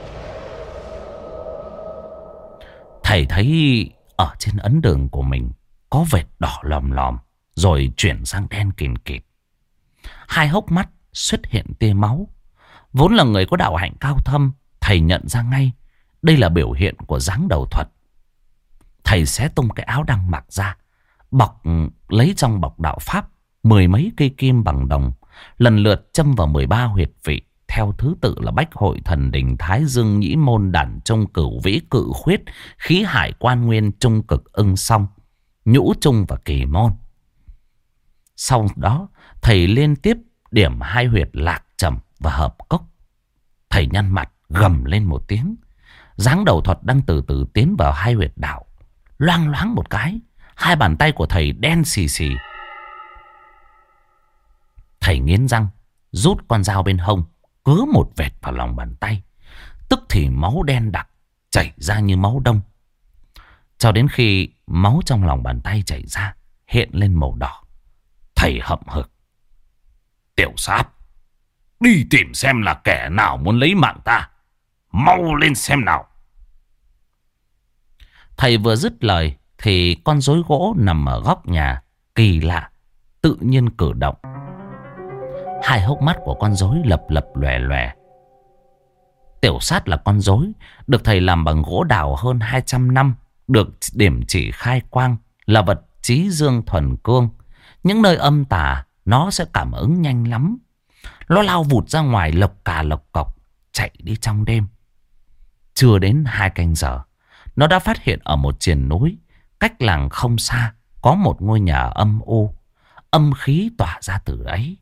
Thầy thấy ở trên ấn đường của mình có vệt đỏ lòm lòm, rồi chuyển sang đen kìn kịt. Hai hốc mắt xuất hiện tia máu. Vốn là người có đạo hạnh cao thâm, thầy nhận ra ngay đây là biểu hiện của giáng đầu thuật. Thầy xé tung cái áo đang mặc ra, lấy trong bọc đạo pháp 10 mấy cây kim bằng đồng, lần lượt châm vào 13 huyệt vị theo thứ tự là Bách Hội Thần Đình, Thái Dương, Nhĩ Môn, Đản Trung, Cửu Vĩ, Cự Khuyết, Khí Hải, Quan Nguyên, Trung Cực, Ưng Song, Nhũ Trung và Kỳ Môn. Sau đó thầy liên tiếp điểm 2 huyệt Lạc Trầm và Hợp Cốc. Thầy nhăn mặt gầm lên một tiếng. Giáng đầu thuật đang từ từ tiến vào 2 huyệt đạo. Loang loáng một cái, 2 bàn tay của thầy đen xì xì. Thầy nghiến răng, rút con dao bên hông, cứa một vệt vào lòng bàn tay. Tức thì máu đen đặc chảy ra như máu đông, cho đến khi máu trong lòng bàn tay chảy ra hiện lên màu đỏ. Thầy hậm hực: Tiểu Sát, đi tìm xem là kẻ nào muốn lấy mạng ta, mau lên xem nào. Thầy vừa dứt lời thì con rối gỗ nằm ở góc nhà kỳ lạ tự nhiên cử động. 2 hốc mắt của con rối lập lập lòe lòe. Tiểu Sát là con rối được thầy làm bằng gỗ đào hơn 200 năm, được điểm chỉ khai quang, là vật trí dương thuần cương. Những nơi âm tà nó sẽ cảm ứng nhanh lắm. Nó lao vụt ra ngoài lộc cà lộc cọc, chạy đi trong đêm. Chưa đến 2 canh giờ, nó đã phát hiện ở một triền núi cách làng không xa có một ngôi nhà âm u, âm khí tỏa ra từ ấy.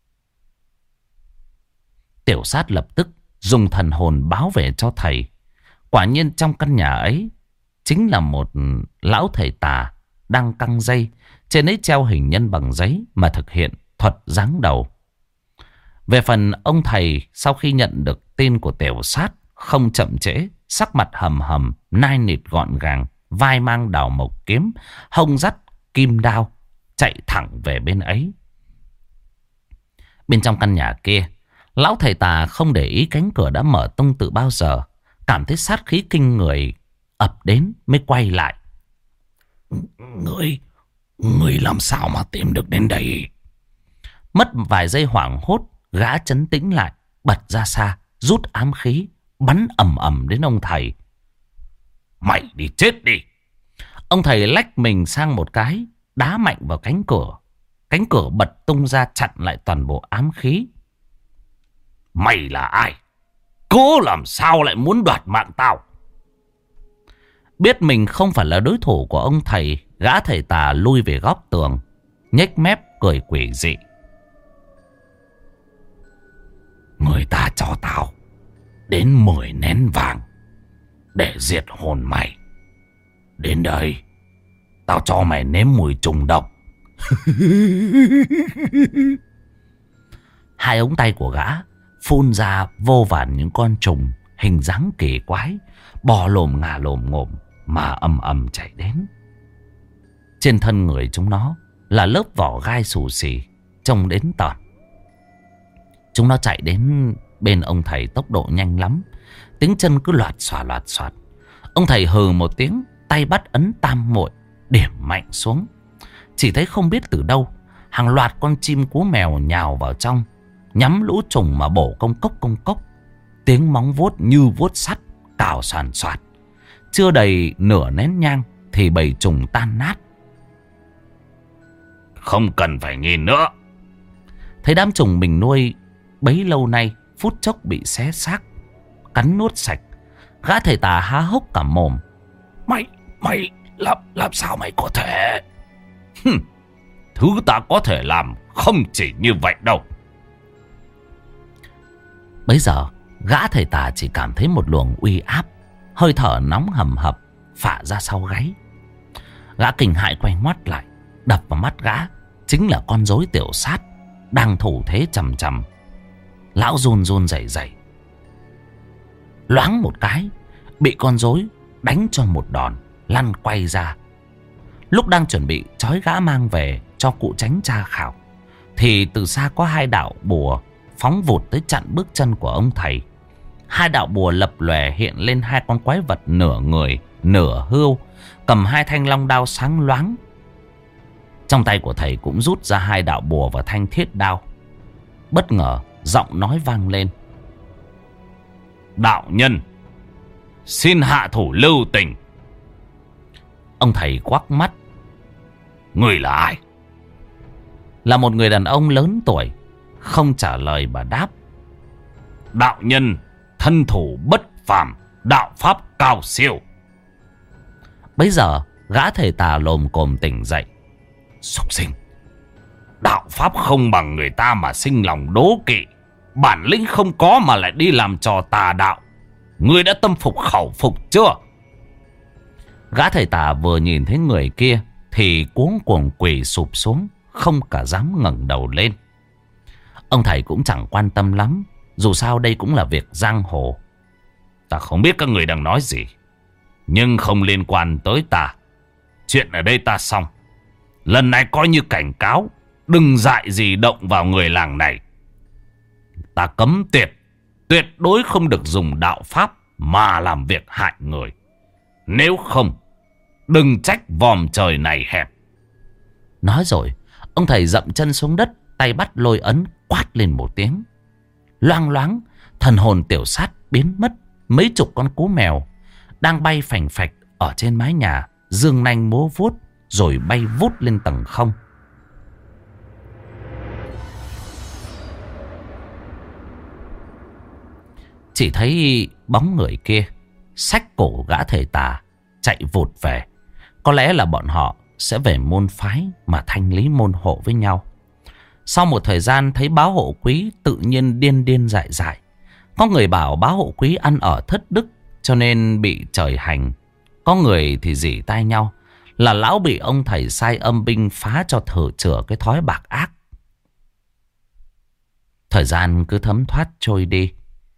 Tiểu Sát lập tức dùng thần hồn báo về cho thầy. Quả nhiên trong căn nhà ấy chính là một lão thầy tà đang căng dây. Trên ấy treo hình nhân bằng giấy mà thực hiện thuật giáng đầu. Về phần ông thầy, sau khi nhận được tin của Tiểu Sát, không chậm trễ, sắc mặt hầm hầm, nai nịt gọn gàng, vai mang đào mộc kiếm, hông dắt kim đao, chạy thẳng về bên ấy. Bên trong căn nhà kia, lão thầy tà không để ý cánh cửa đã mở tung từ bao giờ, cảm thấy sát khí kinh người ập đến mới quay lại. Người làm sao mà tìm được đến đây? Mất vài giây hoảng hốt, gã trấn tĩnh lại, bật ra xa, rút ám khí, bắn ầm ầm đến ông thầy. Mày đi chết đi! Ông thầy lách mình sang một cái, đá mạnh vào cánh cửa. Cánh cửa bật tung ra chặn lại toàn bộ ám khí. Mày là ai? Cố làm sao lại muốn đoạt mạng tao? Biết mình không phải là đối thủ của ông thầy, gã thầy tà lui về góc tường, nhếch mép cười quỷ dị. Người ta cho tao đến 10 nén vàng để diệt hồn mày. Đến đây, Tao cho mày nếm mùi trùng độc. Hai ống tay của gã phun ra vô vàn những con trùng hình dáng kỳ quái, bò lồm ngà lồm ngồm mà ầm ầm chạy đến. Trên thân người chúng nó là lớp vỏ gai xù xì, trông đến tởn. Chúng nó chạy đến bên ông thầy tốc độ nhanh lắm, tiếng chân cứ loạt xoạt. Ông thầy hừ một tiếng, tay bắt ấn tam muội, điểm mạnh xuống. Chỉ thấy không biết từ đâu hàng loạt con chim cú mèo nhào vào trong, nhắm lũ trùng mà bổ công cốc. Tiếng móng vuốt như vuốt sắt cào soàn soạt. Chưa đầy nửa nén nhang thì bầy trùng tan nát. Không cần phải nhìn nữa. Thấy đám trùng mình nuôi bấy lâu nay phút chốc bị xé xác, cắn nuốt sạch. Gã thầy tà há hốc cả mồm. Mày làm sao mày có thể? Thứ ta có thể làm không chỉ như vậy đâu. Bấy giờ gã thầy tà chỉ cảm thấy một luồng uy áp, hơi thở nóng hầm hập phả ra sau gáy. Gã kinh hãi quay ngoắt lại, đập vào mắt gã chính là con rối tiểu sát đang thủ thế chầm chầm. Lão run rẩy, loáng một cái bị con rối đánh cho một đòn lăn quay ra. Lúc đang chuẩn bị trói gã mang về cho cụ tránh tra khảo thì từ xa có hai đạo bùa phóng vụt tới chặn bước chân của ông thầy. Hai đạo bùa lập lòe hiện lên hai con quái vật nửa người nửa hươu, cầm hai thanh long đao sáng loáng. Trong tay của thầy cũng rút ra hai đạo bùa và thanh thiết đao. Bất ngờ giọng nói vang lên: đạo nhân, xin hạ thủ lưu tình. Ông thầy quắc mắt. Người là ai? Là một người đàn ông lớn tuổi, không trả lời mà đáp: đạo nhân thân thủ bất phàm, đạo pháp cao siêu. Bấy giờ gã thầy tà lồm cồm tỉnh dậy. Súc sinh, đạo pháp không bằng người ta mà sinh lòng đố kỵ, bản lĩnh không có mà lại đi làm trò tà đạo. Ngươi đã tâm phục khẩu phục chưa? Gã thầy tà vừa nhìn thấy người kia thì cuống cuồng quỳ sụp xuống, không cả dám ngẩng đầu lên. Ông thầy cũng chẳng quan tâm lắm, dù sao đây cũng là việc giang hồ. Ta không biết các người đang nói gì, nhưng không liên quan tới ta. Chuyện ở đây ta xong. Lần này coi như cảnh cáo, đừng dại gì động vào người làng này. Ta cấm tuyệt đối không được dùng đạo pháp mà làm việc hại người. Nếu không, đừng trách vòm trời này hẹp. Nói rồi, ông thầy dậm chân xuống đất, tay bắt lôi ấn quát lên một tiếng. Loang loáng, thần hồn tiểu sát biến mất. Mấy chục con cú mèo đang bay phành phạch ở trên mái nhà, dương nanh múa vuốt rồi bay vút lên tầng không. Chỉ thấy bóng người kia xách cổ gã thầy tà chạy vụt về. Có lẽ là bọn họ sẽ về môn phái mà thanh lý môn hộ với nhau. Sau một thời gian thấy báo hộ quý tự nhiên điên dại. Có người bảo báo hộ quý ăn ở thất đức cho nên bị trời hành. Có người thì rỉ tai nhau là lão bị ông thầy sai âm binh phá cho thử chữa cái thói bạc ác. Thời gian cứ thấm thoát trôi đi.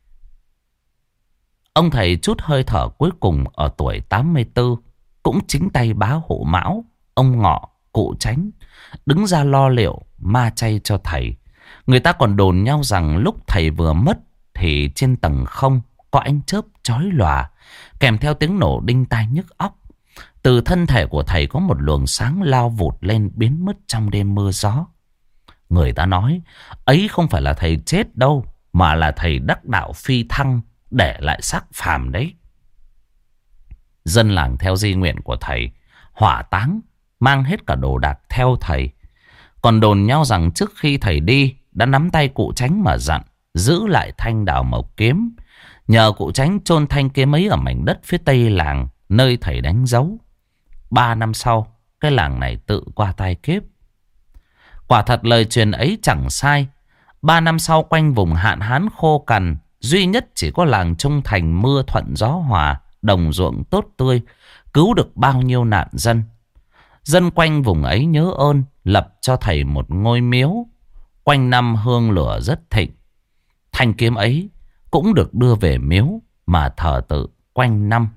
Ông thầy chút hơi thở cuối cùng ở tuổi 84, cũng chính tay bá hộ Mão, ông Ngọ, cụ Tránh đứng ra lo liệu ma chay cho thầy. Người ta còn đồn nhau rằng lúc thầy vừa mất thì trên tầng không có ánh chớp chói lòa, kèm theo tiếng nổ đinh tai nhức óc. Từ thân thể của thầy có một luồng sáng lao vụt lên, biến mất trong đêm mưa gió. Người ta nói ấy không phải là thầy chết đâu, mà là thầy đắc đạo phi thăng, để lại xác phàm đấy. Dân làng theo di nguyện của thầy hỏa táng, mang hết cả đồ đạc theo thầy. Còn đồn nhau rằng trước khi thầy đi đã nắm tay cụ Tránh mà dặn giữ lại thanh đào mộc kiếm, nhờ cụ Tránh chôn thanh kiếm ấy ở mảnh đất phía tây làng nơi thầy đánh dấu. 3 năm sau, cái làng này tự qua tai kiếp. Quả thật lời truyền ấy chẳng sai. 3 năm sau, quanh vùng hạn hán khô cằn, duy nhất chỉ có làng Trung Thành mưa thuận gió hòa, đồng ruộng tốt tươi, cứu được bao nhiêu nạn dân. Dân quanh vùng ấy nhớ ơn, lập cho thầy một ngôi miếu. Quanh năm hương lửa rất thịnh. Thanh kiếm ấy cũng được đưa về miếu mà thờ tự quanh năm.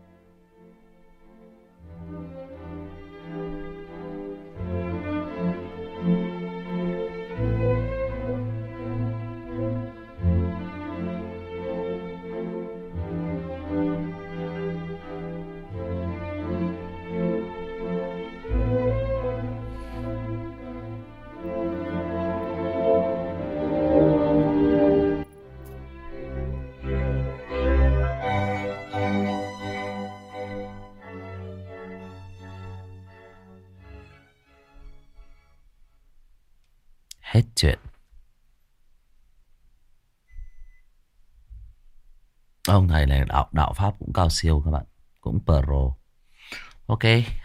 Hết chuyện. Ông thầy này đạo pháp cũng cao siêu các bạn, cũng pro. Ok,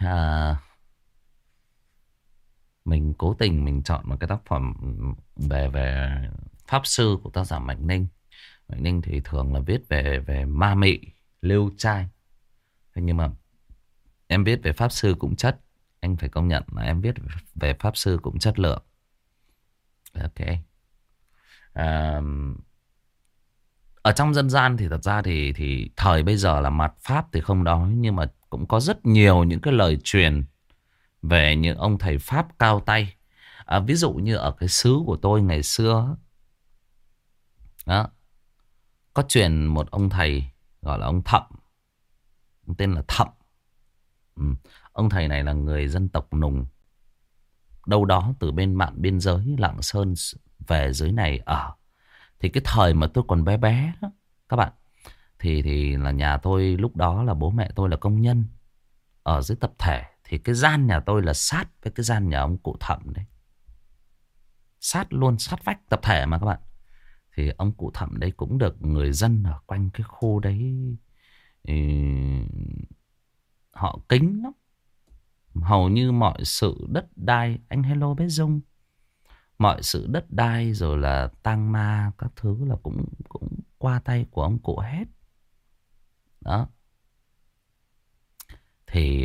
mình cố tình mình chọn một cái tác phẩm về về pháp sư của tác giả Mạnh Ninh. Mạnh Ninh thì thường là viết về ma mị, liêu trai. Thế nhưng mà em viết về pháp sư cũng chất. Anh phải công nhận là em viết về pháp sư cũng chất lượng. Ok. Ở trong dân gian thì thật ra thì thời bây giờ là mạt pháp thì không nói, nhưng mà cũng có rất nhiều những cái lời truyền về những ông thầy pháp cao tay. Ví dụ như ở cái xứ của tôi ngày xưa đó, có truyền một ông thầy gọi là ông Thậm, ông tên là Thậm. Ông thầy này là người dân tộc Nùng, đâu đó từ bên mạn biên giới Lạng Sơn về dưới này ở. Thì cái thời mà tôi còn bé bé đó, các bạn, thì là nhà tôi lúc đó là bố mẹ tôi là công nhân ở dưới tập thể. Thì cái gian nhà tôi là sát với cái gian nhà ông cụ Thậm đấy. Sát luôn, sát vách tập thể mà các bạn. Thì ông cụ Thậm đấy cũng được người dân ở quanh cái khu đấy họ kính lắm. Hầu như mọi sự đất đai, anh hello bé Dung, mọi sự đất đai rồi là tang ma các thứ là cũng qua tay của ông cụ hết. Đó. Thì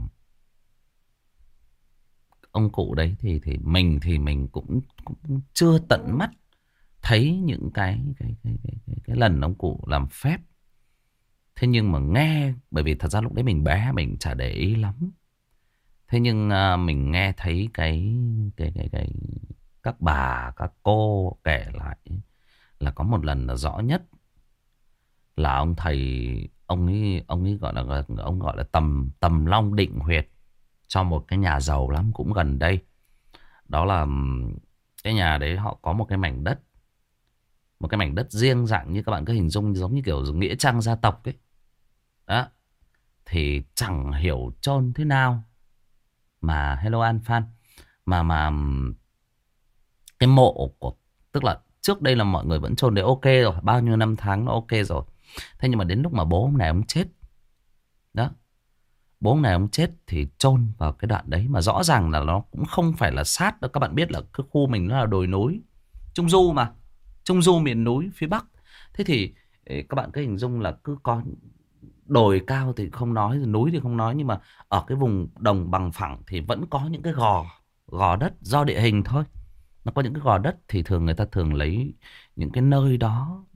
ông cụ đấy thì mình cũng chưa tận mắt thấy những cái lần ông cụ làm phép. Thế nhưng mà nghe, bởi vì thật ra lúc đấy mình bé mình chả để ý lắm. Thế nhưng mình nghe thấy cái các bà các cô kể lại là có một lần là rõ nhất là ông thầy, ông ấy gọi là tầm long định huyệt cho một cái nhà giàu lắm cũng gần đây. Đó là cái nhà đấy họ có một cái mảnh đất, một cái mảnh đất riêng, dạng như các bạn cứ hình dung giống như kiểu nghĩa trang gia tộc ấy. Đó. Thì chẳng hiểu chôn thế nào mà hello An Phan, mà cái mộ của, tức là trước đây là mọi người vẫn chôn đấy ok rồi, bao nhiêu năm tháng nó ok rồi. Thế nhưng mà đến lúc mà bố ông này ông chết đó, bố ông này ông chết thì chôn vào cái đoạn đấy mà rõ ràng là nó cũng không phải là sát đâu. Các bạn biết là cái khu mình nó là đồi núi Trung Du mà, Trung Du miền núi phía Bắc. Thế thì các bạn cứ hình dung là cứ có đồi cao thì không nói, núi thì không nói, nhưng mà ở cái vùng đồng bằng phẳng thì vẫn có những cái gò đất do địa hình thôi. Nó có những cái gò đất thì thường người ta thường lấy những cái nơi đó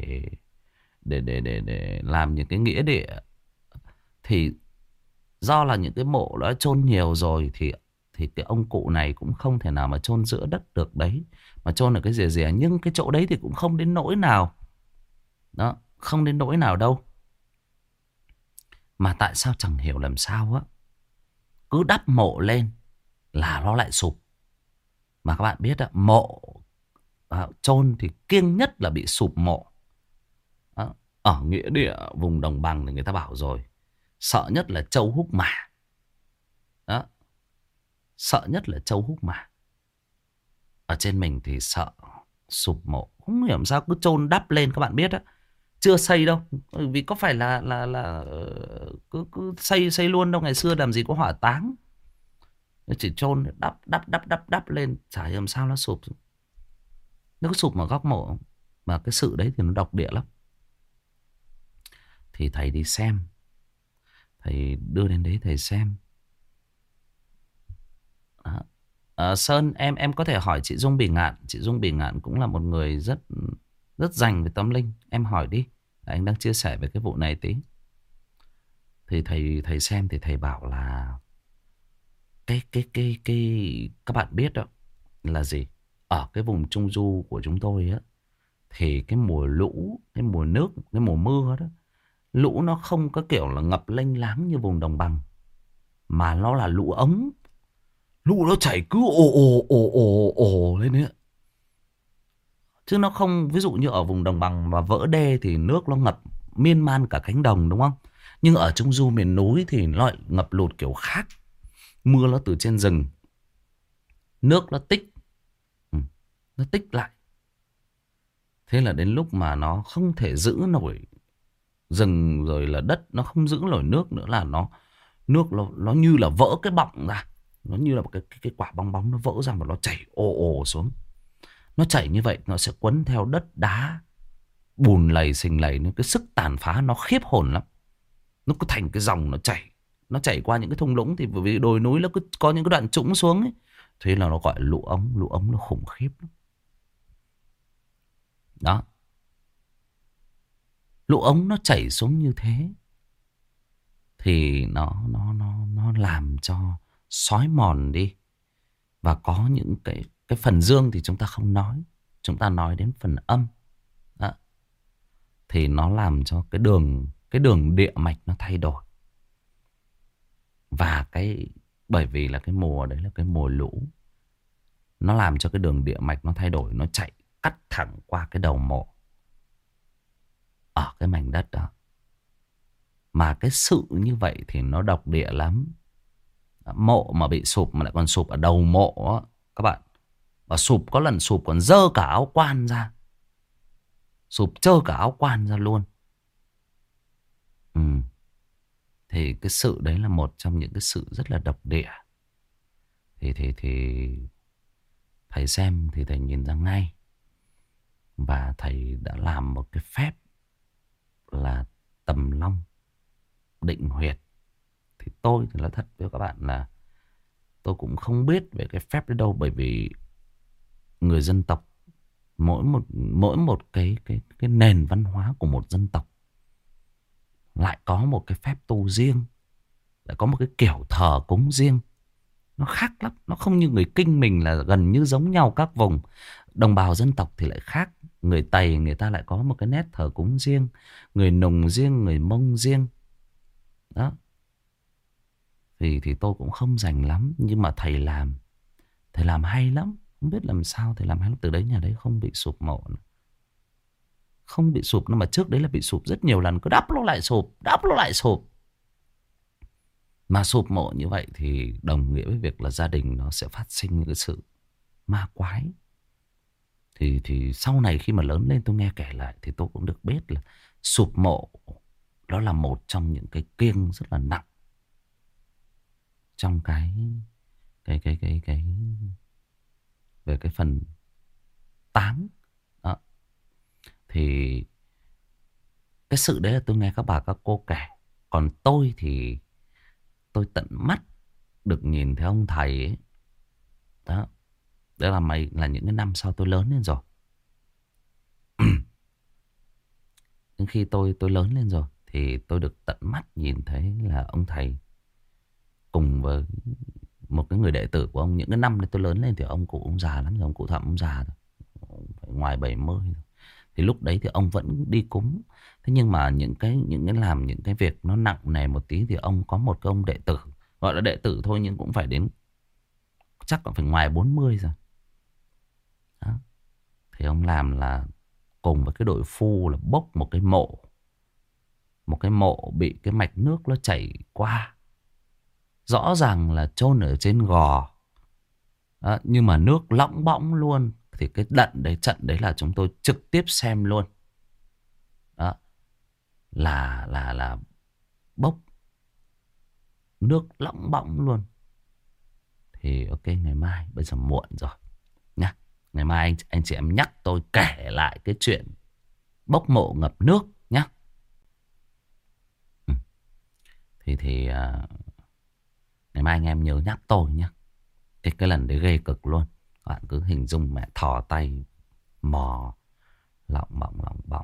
để làm những cái nghĩa địa. Thì do là những cái mộ đã chôn nhiều rồi thì cái ông cụ này cũng không thể nào mà chôn giữa đất được đấy, mà chôn ở cái rìa rìa. Nhưng cái chỗ đấy thì cũng không đến nỗi nào đó, không đến nỗi nào đâu. Mà tại sao chẳng hiểu làm sao á, cứ đắp mộ lên là nó lại sụp. Mà các bạn biết á, mộ chôn thì kiêng nhất là bị sụp mộ. Đó. Ở nghĩa địa vùng đồng bằng thì người ta bảo rồi, sợ nhất là trâu húc mả. Đó. Sợ nhất là trâu húc mả. Ở trên mình thì sợ sụp mộ, không hiểu làm sao cứ chôn đắp lên. Các bạn biết á, chưa xây đâu, vì có phải là cứ xây luôn đâu. Ngày xưa làm gì có hỏa táng, chỉ chôn đắp lên, chả hiểu làm sao nó sụp. Nó cứ sụp ở góc mộ. Mà cái sự đấy thì nó độc địa lắm. Thì thầy đi xem, thầy đưa đến đấy thầy xem. Sơn, em có thể hỏi chị Dung Bỉ Ngạn. Chị Dung Bỉ Ngạn cũng là một người rất rất rành về tâm linh. Em hỏi đi. Anh đang chia sẻ về cái vụ này tí. Thì thầy xem thì thầy bảo là cái các bạn biết đó là gì? Ở cái vùng Trung Du của chúng tôi á, thì cái mùa lũ, cái mùa nước, cái mùa mưa đó, lũ nó không có kiểu là ngập lênh láng như vùng đồng bằng, mà nó là lũ ống. Lũ nó chảy cứ ồ ồ ồ ồ ồ lên đấy. Chứ nó không, ví dụ như ở vùng đồng bằng mà vỡ đê thì nước nó ngập miên man cả cánh đồng, đúng không? Nhưng ở Trung Du miền núi thì nó lại ngập lụt kiểu khác. Mưa nó từ trên rừng, nước nó tích, nó tích lại. Thế là đến lúc mà nó không thể giữ nổi rừng, rồi là đất nó không giữ nổi nước nữa, là nước nó như là vỡ cái bọng ra. Nó như là một cái quả bong bóng nó vỡ ra và nó chảy ồ ồ xuống. Nó chảy như vậy nó sẽ quấn theo đất đá, bùn lầy sình lầy. Cái sức tàn phá nó khiếp hồn lắm. Nó cứ thành cái dòng nó chảy. Nó chảy qua những cái thung lũng, thì bởi vì đồi núi nó cứ có những cái đoạn trũng xuống ấy. Thế là nó gọi là lũ ống. Lũ ống nó khủng khiếp lắm. Đó. Lũ ống nó chảy xuống như thế thì nó làm cho xói mòn đi. Và có những cái phần dương thì chúng ta không nói. Chúng ta nói đến phần âm. Đó. Thì nó làm cho cái đường địa mạch nó thay đổi. Và bởi vì là cái mùa đấy là cái mùa lũ, nó làm cho cái đường địa mạch nó thay đổi. Nó chạy cắt thẳng qua cái đầu mộ ở cái mảnh đất đó. Mà cái sự như vậy thì nó độc địa lắm. Mộ mà bị sụp mà lại còn sụp ở đầu mộ á, các bạn. Và sụp có lần sụp còn dơ cả áo quan ra. Sụp trơ cả áo quan ra luôn. Thì cái sự đấy là một trong những cái sự rất là độc địa. Thì thầy xem thì thầy nhìn ra ngay. Và thầy đã làm một cái phép là tầm long định huyệt. Thì tôi thì nói thật với các bạn là tôi cũng không biết về cái phép đấy đâu. Bởi vì người dân tộc, mỗi một cái nền văn hóa của một dân tộc lại có một cái phép tu riêng, lại có một cái kiểu thờ cúng riêng. Nó khác lắm. Nó không như người Kinh mình là gần như giống nhau các vùng. Đồng bào dân tộc thì lại khác. Người Tày người ta lại có một cái nét thờ cúng riêng. Người Nùng riêng, người Mông riêng. Đó. Thì tôi cũng không rành lắm. Nhưng mà thầy làm hay lắm. Không biết làm sao thầy làm hay lắm. Từ đấy nhà đấy không bị sụp mộ nữa. Không bị sụp. Nhưng mà trước đấy là bị sụp rất nhiều lần. Cứ đắp nó lại sụp, đắp nó lại sụp. Mà sụp mộ như vậy thì đồng nghĩa với việc là gia đình nó sẽ phát sinh những cái sự ma quái. Thì sau này khi mà lớn lên tôi nghe kể lại thì tôi cũng được biết là sụp mộ đó là một trong những cái kiêng rất là nặng trong cái về cái phần táng. Đó. Thì cái sự đấy là tôi nghe các bà các cô kể. Còn tôi thì tôi tận mắt được nhìn thấy ông thầy ấy. Đó. Đó là những cái năm sau tôi lớn lên rồi. Nhưng khi tôi lớn lên rồi thì tôi được tận mắt nhìn thấy là ông thầy cùng với một cái người đệ tử của ông. Những cái năm đấy tôi lớn lên thì ông cụ ông già lắm rồi. Ông cụ Thậm ông già rồi. Phải ngoài 70 rồi. Thì lúc đấy thì ông vẫn đi cúng. Thế nhưng mà những cái làm những cái việc nó nặng nề một tí thì ông có một cái ông đệ tử. Gọi là đệ tử thôi nhưng cũng phải đến chắc là phải ngoài 40 rồi. Đó. Thì ông làm là cùng với cái đội phu là bốc một cái mộ. Một cái mộ bị cái mạch nước nó chảy qua. Rõ ràng là chôn ở trên gò. Đó, nhưng mà nước lõng bõng luôn. Thì cái trận đấy là chúng tôi trực tiếp xem luôn. Đó. Là bốc nước lõng bõng luôn. Thì ok, ngày mai, bây giờ muộn rồi nha. Ngày mai anh chị em nhắc tôi kể lại cái chuyện bốc mộ ngập nước nhá. Thì ngày mai anh em nhớ nhắc tôi nhá. Cái lần đấy ghê cực luôn. Bạn cứ hình dung mẹ thò tay mò lọng bọng lọng bọng.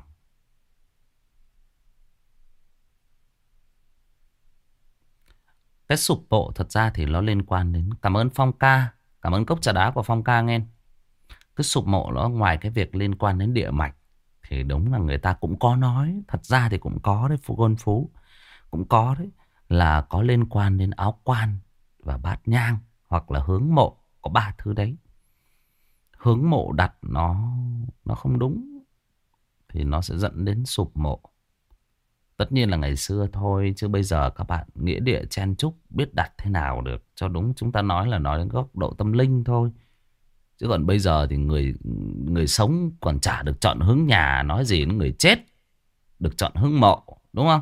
Cái sụp bộ thật ra thì nó liên quan đến... Cảm ơn Phong Ca. Cảm ơn cốc trà đá của Phong Ca nghe. Cái sụp mộ nó ngoài cái việc liên quan đến địa mạch thì đúng là người ta cũng có nói. Thật ra thì cũng có đấy, Gôn Phú cũng có đấy. Là có liên quan đến áo quan và bát nhang hoặc là hướng mộ. Có ba thứ đấy. Hướng mộ đặt nó không đúng thì nó sẽ dẫn đến sụp mộ. Tất nhiên là ngày xưa thôi, chứ bây giờ các bạn nghĩa địa chen chúc biết đặt thế nào được cho đúng. Chúng ta nói đến góc độ tâm linh thôi. Chứ còn bây giờ thì người sống còn chả được chọn hướng nhà, nói gì đến người chết được chọn hướng mộ, đúng không?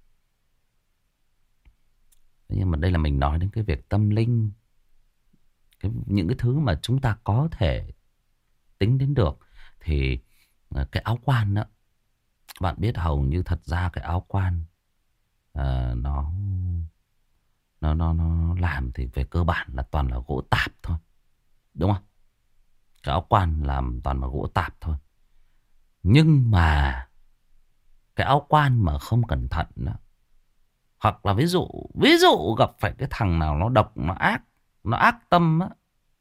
Nhưng mà đây là mình nói đến cái việc tâm linh, những cái thứ mà chúng ta có thể tính đến được. Thì cái áo quan đó, bạn biết hầu như thật ra cái áo quan nó làm thì về cơ bản là toàn là gỗ tạp thôi, đúng không? Cái áo quan làm toàn là gỗ tạp thôi. Nhưng mà cái áo quan mà không cẩn thận đó, hoặc là ví dụ gặp phải cái thằng nào nó độc, nó ác tâm á,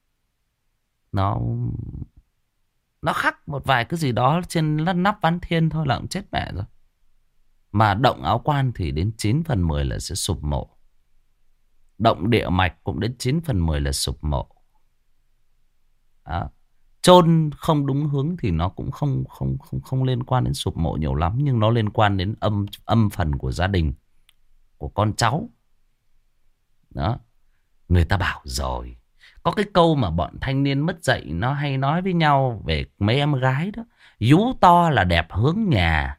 nó khắc một vài cái gì đó trên nắp ván thiên thôi là cũng chết mẹ rồi. Mà động áo quan thì đến 9 phần 10 là sẽ sụp mộ. Động địa mạch cũng đến 9 phần 10 là sụp mộ. Đó. Chôn không đúng hướng thì nó cũng không liên quan đến sụp mộ nhiều lắm, nhưng nó liên quan đến âm phần của gia đình, của con cháu. Đó. Người ta bảo rồi, có cái câu mà bọn thanh niên mất dạy nó hay nói với nhau về mấy em gái đó: vú to là đẹp hướng nhà,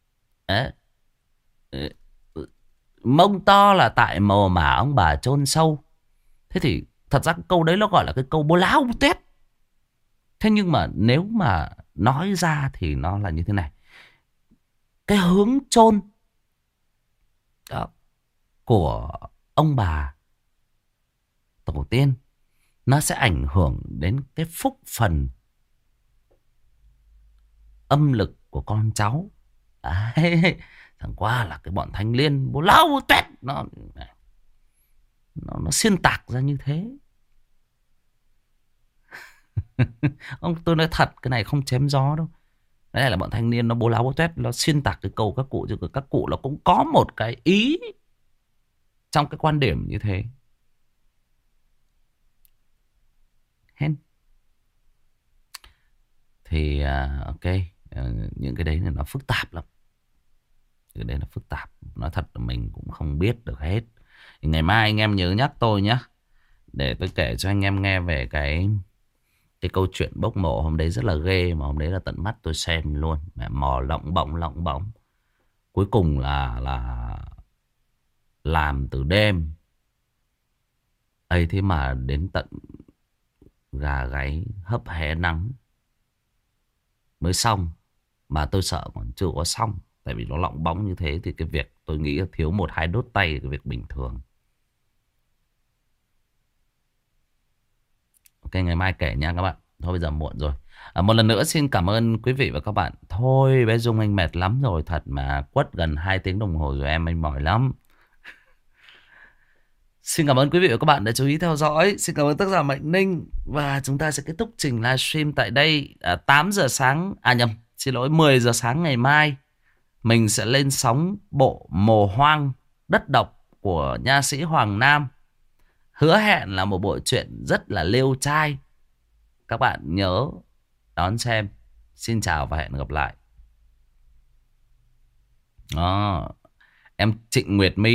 mông to là tại mồ mả ông bà chôn sâu. Thế thì thật ra cái câu đấy nó gọi là cái câu bố láo bố tét. Thế nhưng mà nếu mà nói ra thì nó là như thế này: cái hướng chôn đó của ông bà tổ tiên nó sẽ ảnh hưởng đến cái phúc phần âm lực của con cháu. Đấy. Chẳng qua là cái bọn thanh niên bố láo bố tét nó xuyên tạc ra như thế. Ông, tôi nói thật, cái này không chém gió đâu. Đấy là bọn thanh niên nó bố láo bố tét, nó xuyên tạc cái câu các cụ, chứ các cụ nó cũng có một cái ý trong cái quan điểm như thế. Hen. Thì ok, những cái đấy là nó phức tạp lắm. Cái đấy là phức tạp. Nói thật là mình cũng không biết được hết. Thì ngày mai anh em nhớ nhắc tôi nhé, để tôi kể cho anh em nghe về cái câu chuyện bốc mộ hôm đấy rất là ghê. Mà hôm đấy là tận mắt tôi xem luôn. Mẹ mò lọng bọng. Cuối cùng là làm từ đêm ấy, thế mà đến tận gà gáy hấp hé nắng mới xong. Mà tôi sợ còn chưa có xong. Tại vì nó lọng bóng như thế thì cái việc tôi nghĩ là thiếu 1-2 đốt tay là cái việc bình thường. Ok, ngày mai kể nha các bạn. Thôi bây giờ muộn rồi. Một lần nữa xin cảm ơn quý vị và các bạn. Thôi bé Dung anh mệt lắm rồi. Thật mà quất gần 2 tiếng đồng hồ rồi em, anh mỏi lắm. Xin cảm ơn quý vị và các bạn đã chú ý theo dõi. Xin cảm ơn tác giả Mạnh Ninh. Và chúng ta sẽ kết thúc trình livestream tại đây 8 giờ sáng. À nhầm, xin lỗi, 10 giờ sáng ngày mai mình sẽ lên sóng bộ Mồ Hoang Đất Độc của nha sĩ Hoàng Nam. Hứa hẹn là một bộ truyện rất là liêu trai. Các bạn nhớ đón xem. Xin chào và hẹn gặp lại. Đó. Em Trịnh Nguyệt My